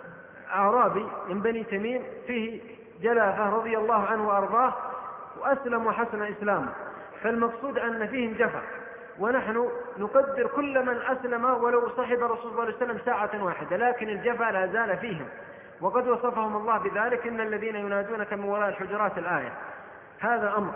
أعرابي من بني تميم فيه جلافة رضي الله عنه وأرضاه، وأسلم وحسن إسلامه. فالمقصود أن فيهم جفا، ونحن نقدر كل من أسلم ولو صحب الرسول صلى الله عليه وسلم ساعة واحدة، لكن الجفا لا زال فيهم، وقد وصفهم الله بذلك إن الذين ينادونك من وراء الحجرات الآية. هذا أمر.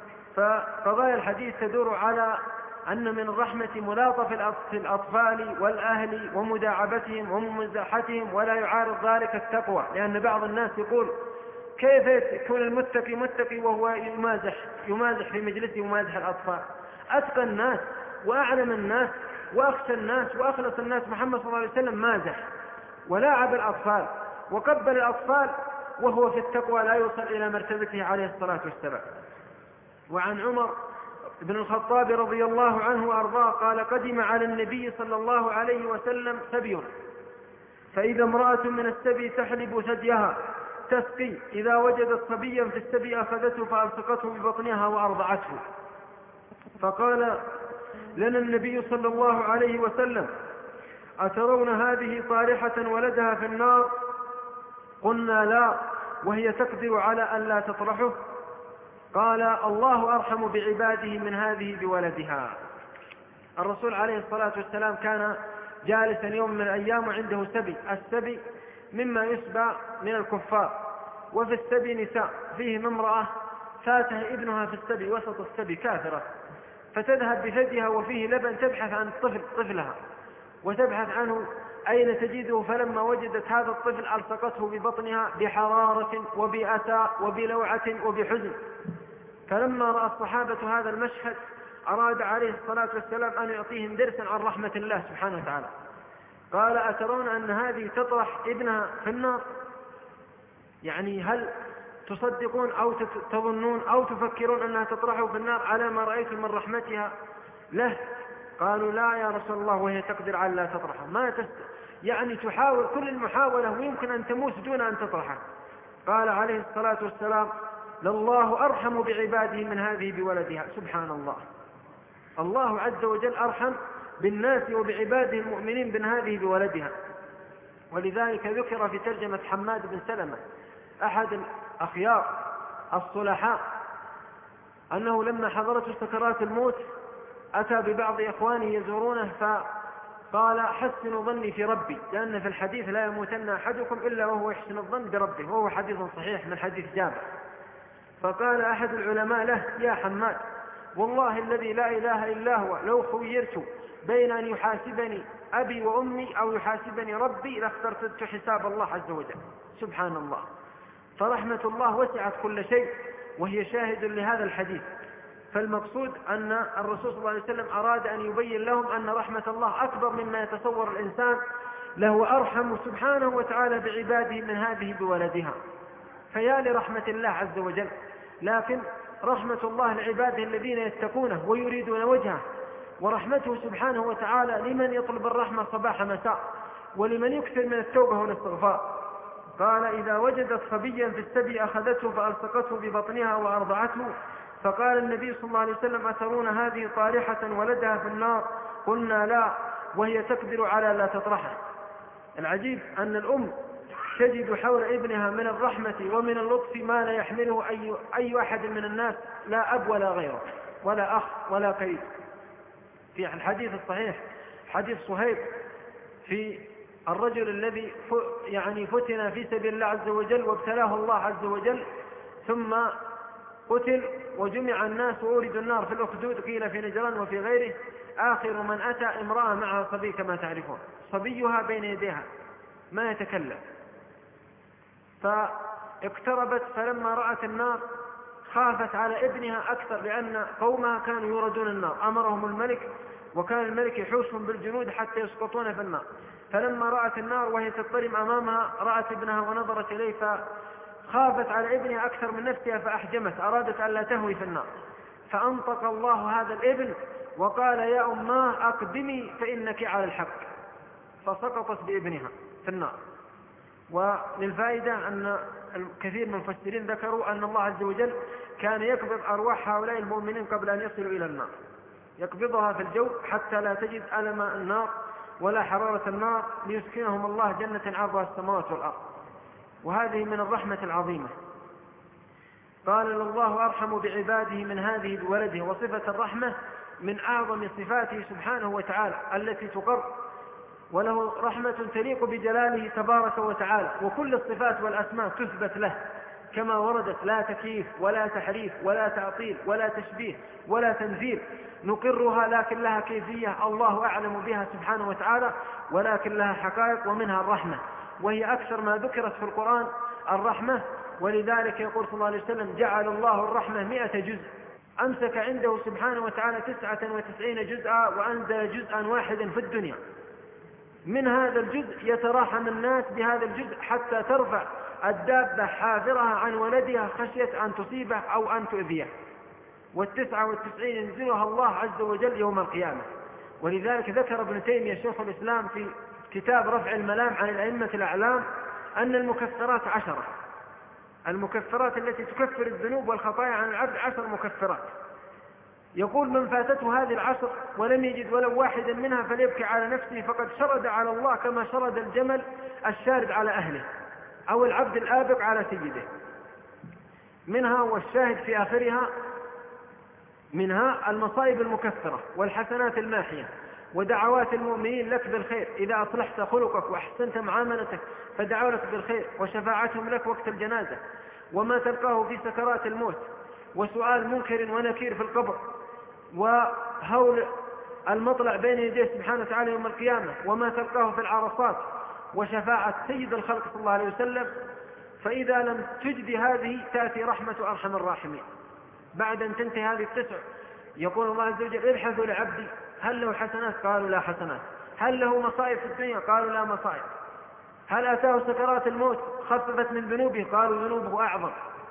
فقضايا الحديث تدور على أن من الرحمة ملاطف الأطفال والأهل ومداعبتهم وممزحتهم، ولا يعارض ذلك التقوى، لأن بعض الناس يقول كيف يكون المتقي متقي وهو يمازح يمازح في مجلسه يمازح الأطفال؟ أتقى الناس وأعلم الناس وأخشى الناس وأخلص الناس محمد صلى الله عليه وسلم مازح ولاعب الأطفال وقبل الأطفال، وهو في التقوى لا يوصل إلى مرتبته عليه الصلاة والسلام. وعن عمر بن الخطاب رضي الله عنه وأرضاه قال قدم على النبي صلى الله عليه وسلم سبي، فإذا امرأة من السبي تحلب ثديها تسقي، إذا وجدت صبيا في السبي أخذته فألصقته ببطنها وأرضعته. فقال لنا النبي صلى الله عليه وسلم أترون هذه طارحة ولدها في النار؟ قلنا لا، وهي تقدر على أن لا تطرحه. قال الله أرحم بعباده من هذه بولدها. الرسول عليه الصلاة والسلام كان جالسا يوم من الأيام عنده سبي. السبي مما يسبى من الكفار، وفي السبي نساء، فيهم امرأة فاته ابنها في السبي وسط السبي كافرة، فتذهب بثديها وفيه لبن تبحث عن الطفل طفلها وتبحث عنه أين تجده، فلما وجدت هذا الطفل ألصقته ببطنها بحرارة وبأسى وبلوعة وبحزن. فلما رأى الصحابة هذا المشهد أراد عليه الصلاة والسلام أن يعطيهم درسا عن رحمة الله سبحانه وتعالى. قال أترون أن هذه تطرح ابنها في النار؟ يعني هل تصدقون أو تظنون أو تفكرون أنها تطرحه في النار على ما رأيتم من رحمتها له؟ قالوا لا يا رسول الله، وهي تقدر على لا تطرحه، ما تست... يعني تحاول كل المحاولة ويمكن أن تموت دون أن تطرحه. قال عليه الصلاة والسلام لله أرحم بعباده من هذه بولدها. سبحان الله، الله عز وجل أرحم بالناس وبعباده المؤمنين من هذه بولدها. ولذلك ذكر في ترجمة حماد بن سلمة أحد الأخيار الصلحاء أنه لما حضرته سكرات الموت أتى ببعض إخوانه يزورونه فقال حسنوا ظني في ربي، لأن في الحديث لا يموتن أحدكم إلا وهو يحسن الظن بربه، وهو حديث صحيح من حديث جابر. فقال أحد العلماء له يا حماد والله الذي لا إله إلا هو لو خيرت بين أن يحاسبني أبي وأمي أو يحاسبني ربي لاخترت حساب الله عز وجل. سبحان الله. فرحمة الله وسعت كل شيء، وهي شاهد لهذا الحديث. فالمقصود أن الرسول صلى الله عليه وسلم أراد أن يبين لهم أن رحمة الله أكبر مما يتصور الإنسان، له أرحم سبحانه وتعالى بعباده من هذه بولدها. فيا لرحمة الله عز وجل، لكن رحمة الله لعباده الذين يتقونه ويريدون وجهه، ورحمته سبحانه وتعالى لمن يطلب الرحمة صباح مساء، ولمن يكثر من التوبة والاستغفار. قال إذا وجدت صبيا في السبي أخذته فألصقته ببطنها وأرضعته، فقال النبي صلى الله عليه وسلم أترون هذه طارحة ولدها في النار؟ قلنا لا، وهي تقدر على لا تطرحه. العجيب أن الأم تجد حول ابنها من الرحمة ومن اللطف ما لا يحمله أي, أي أحد من الناس، لا أب ولا غيره ولا أخ ولا قريب. في الحديث الصحيح حديث صهيب في الرجل الذي يعني فتن في سبيل الله عز وجل وابتلاه الله عز وجل ثم قتل وجمع الناس وأوردوا النار في الأخدود، قيل في نجران وفي غيره. آخر من أتى امرأة معها صبي كما تعرفون، صبيها بين يديها ما يتكلم، فاقتربت فلما رأت النار خافت على ابنها أكثر، لأن قومها كانوا يوردون النار، أمرهم الملك وكان الملك يحوشهم بالجنود حتى يسقطون في النار. فلما رأت النار وهي تضطرم أمامها رأت ابنها ونظرت إليه فخافت على ابنها أكثر من نفسها فأحجمت، أرادت أن لا تهوي في النار. فأنطق الله هذا الابن وقال يا أماه أقدمي فإنك على الحق، فسقطت بابنها في النار. وللفائدة أن الكثير من المفسرين ذكروا أن الله عز وجل كان يقبض أرواح هؤلاء المؤمنين قبل أن يصلوا إلى النار، يقبضها في الجو حتى لا تجد ألم النار ولا حرارة النار، ليسكنهم الله جنة عرضها السماوات والأرض. وهذه من الرحمة العظيمة. قال الله أرحم بعباده من هذه بولده. وصفة الرحمة من أعظم صفاته سبحانه وتعالى التي تقر، وله رحمة تليق بجلاله تبارك وتعالى، وكل الصفات والأسماء تثبت له كما وردت، لا تكييف ولا تحريف ولا تعطيل ولا تشبيه ولا تنزيل، نقرها لكن لها كيفية الله أعلم بها سبحانه وتعالى، ولكن لها حقائق ومنها الرحمة، وهي أكثر ما ذكرت في القرآن الرحمة. ولذلك يقول صلى الله عليه وسلم جعل الله الرحمة مئة جزء، أمسك عنده سبحانه وتعالى تسعة وتسعين جزءا وأنزل جزءا واحدا في الدنيا. من هذا الجزء يتراحم الناس بهذا الجزء حتى ترفع الدابة حافرها عن ولدها خشية أن تصيبه أو أن تؤذيه، والتسعة والتسعين ينزلها الله عز وجل يوم القيامة. ولذلك ذكر ابن تيمية شيخ الإسلام في كتاب رفع الملام عن الأئمة الأعلام أن المكفرات عشرة، المكفرات التي تكفر الذنوب والخطايا عن العبد عشر مكفرات. يقول من فاتته هذه العشر ولم يجد ولو واحدا منها فليبكي على نفسه، فقد شرد على الله كما شرد الجمل الشارد على أهله، أو العبد الآبق على سيده. منها والشاهد في آخرها منها المصائب المكفرة والحسنات الماحية ودعوات المؤمنين لك بالخير إذا أصلحت خلقك وأحسنت معاملتك فدعوا لك بالخير، وشفاعتهم لك وقت الجنازة، وما تلقاه في سكرات الموت، وسؤال منكر ونكير في القبر، وهول المطلع بين يديه سبحانه وتعالى يوم القيامة، وما تلقاه في العرصات، وشفاعة سيد الخلق صلى الله عليه وسلم. فإذا لم تجد هذه تأتي رحمة أرحم الراحمين. بعد أن تنتهي هذه التسع يقول الله عز وجل ابحثوا لعبدي هل له حسنات؟ قالوا لا حسنات. هل له مصائب في الدنيا؟ قالوا لا مصائب. هل أتاه سكرات الموت خففت من ذنوبه؟ قالوا ذنوبه أعظم.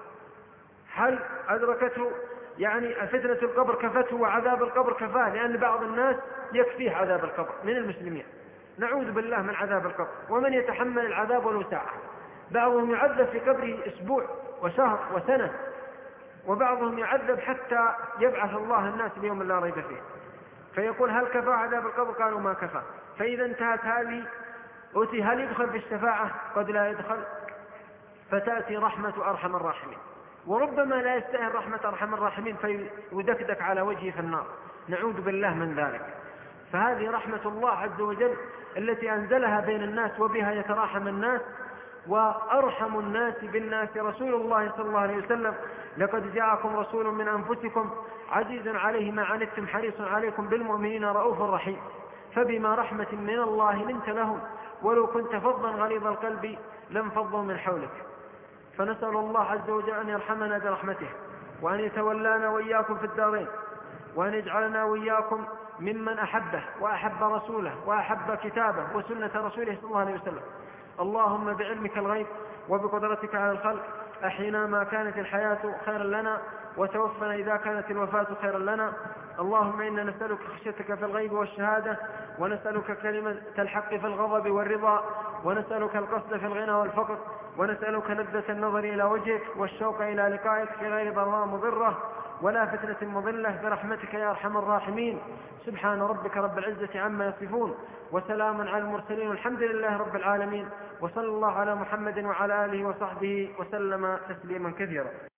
هل أدركته يعني فتنة القبر كفته وعذاب القبر كفاه؟ لأن بعض الناس يكفيه عذاب القبر من المسلمين، نعوذ بالله من عذاب القبر، ومن يتحمل العذاب ولو ساعة. بعضهم يعذب في قبره أسبوع وشهر وسنة، وبعضهم يعذب حتى يبعث الله الناس اليوم لا ريب فيه. فيقول هل كفى عذاب القبر؟ قالوا ما كفى. فإذا انتهت هذه أتي هل يدخل في الشفاعة؟ قد لا يدخل، فتأتي رحمة أرحم الراحمين، وربما لا يستاهل رحمة أرحم الراحمين فيدكدك على وجهه في النار، نعوذ بالله من ذلك. فهذه رحمة الله عز وجل التي أنزلها بين الناس وبها يتراحم الناس، وأرحم الناس بالناس رسول الله صلى الله عليه وسلم: لقد جاءكم رسول من أنفسكم عزيز عليه ما عنتم حريص عليكم بالمؤمنين رؤوف رحيم. فبما رحمة من الله لنت لهم ولو كنت فظا غليظ القلب لانفضوا من حولك. فنسأل الله عز وجل أن يرحمنا برحمته، وأن يتولانا وإياكم في الدارين، وأن يجعلنا وإياكم ممن أحبه وأحب رسوله وأحب كتابه وسنة رسوله صلى الله عليه وسلم. اللهم بعلمك الغيب وبقدرتك على الخلق أحينا ما كانت الحياة خيرا لنا، وتوفنا إذا كانت الوفاة خيرا لنا. اللهم إنا نسألك خشيتك في الغيب والشهادة، ونسألك كلمة الحق في الغضب والرضا، ونسألك القصد في الغنى والفقر، ونسألك لذة النظر إلى وجهك والشوق إلى لقائك في غير ضراء مضرة ولا فتنة مضلة برحمتك يا أرحم الراحمين. سبحان ربك رب العزة عما يصفون، وسلام على المرسلين، والحمد لله رب العالمين، وصلى الله على محمد وعلى آله وصحبه وسلم تسليما كثيرا.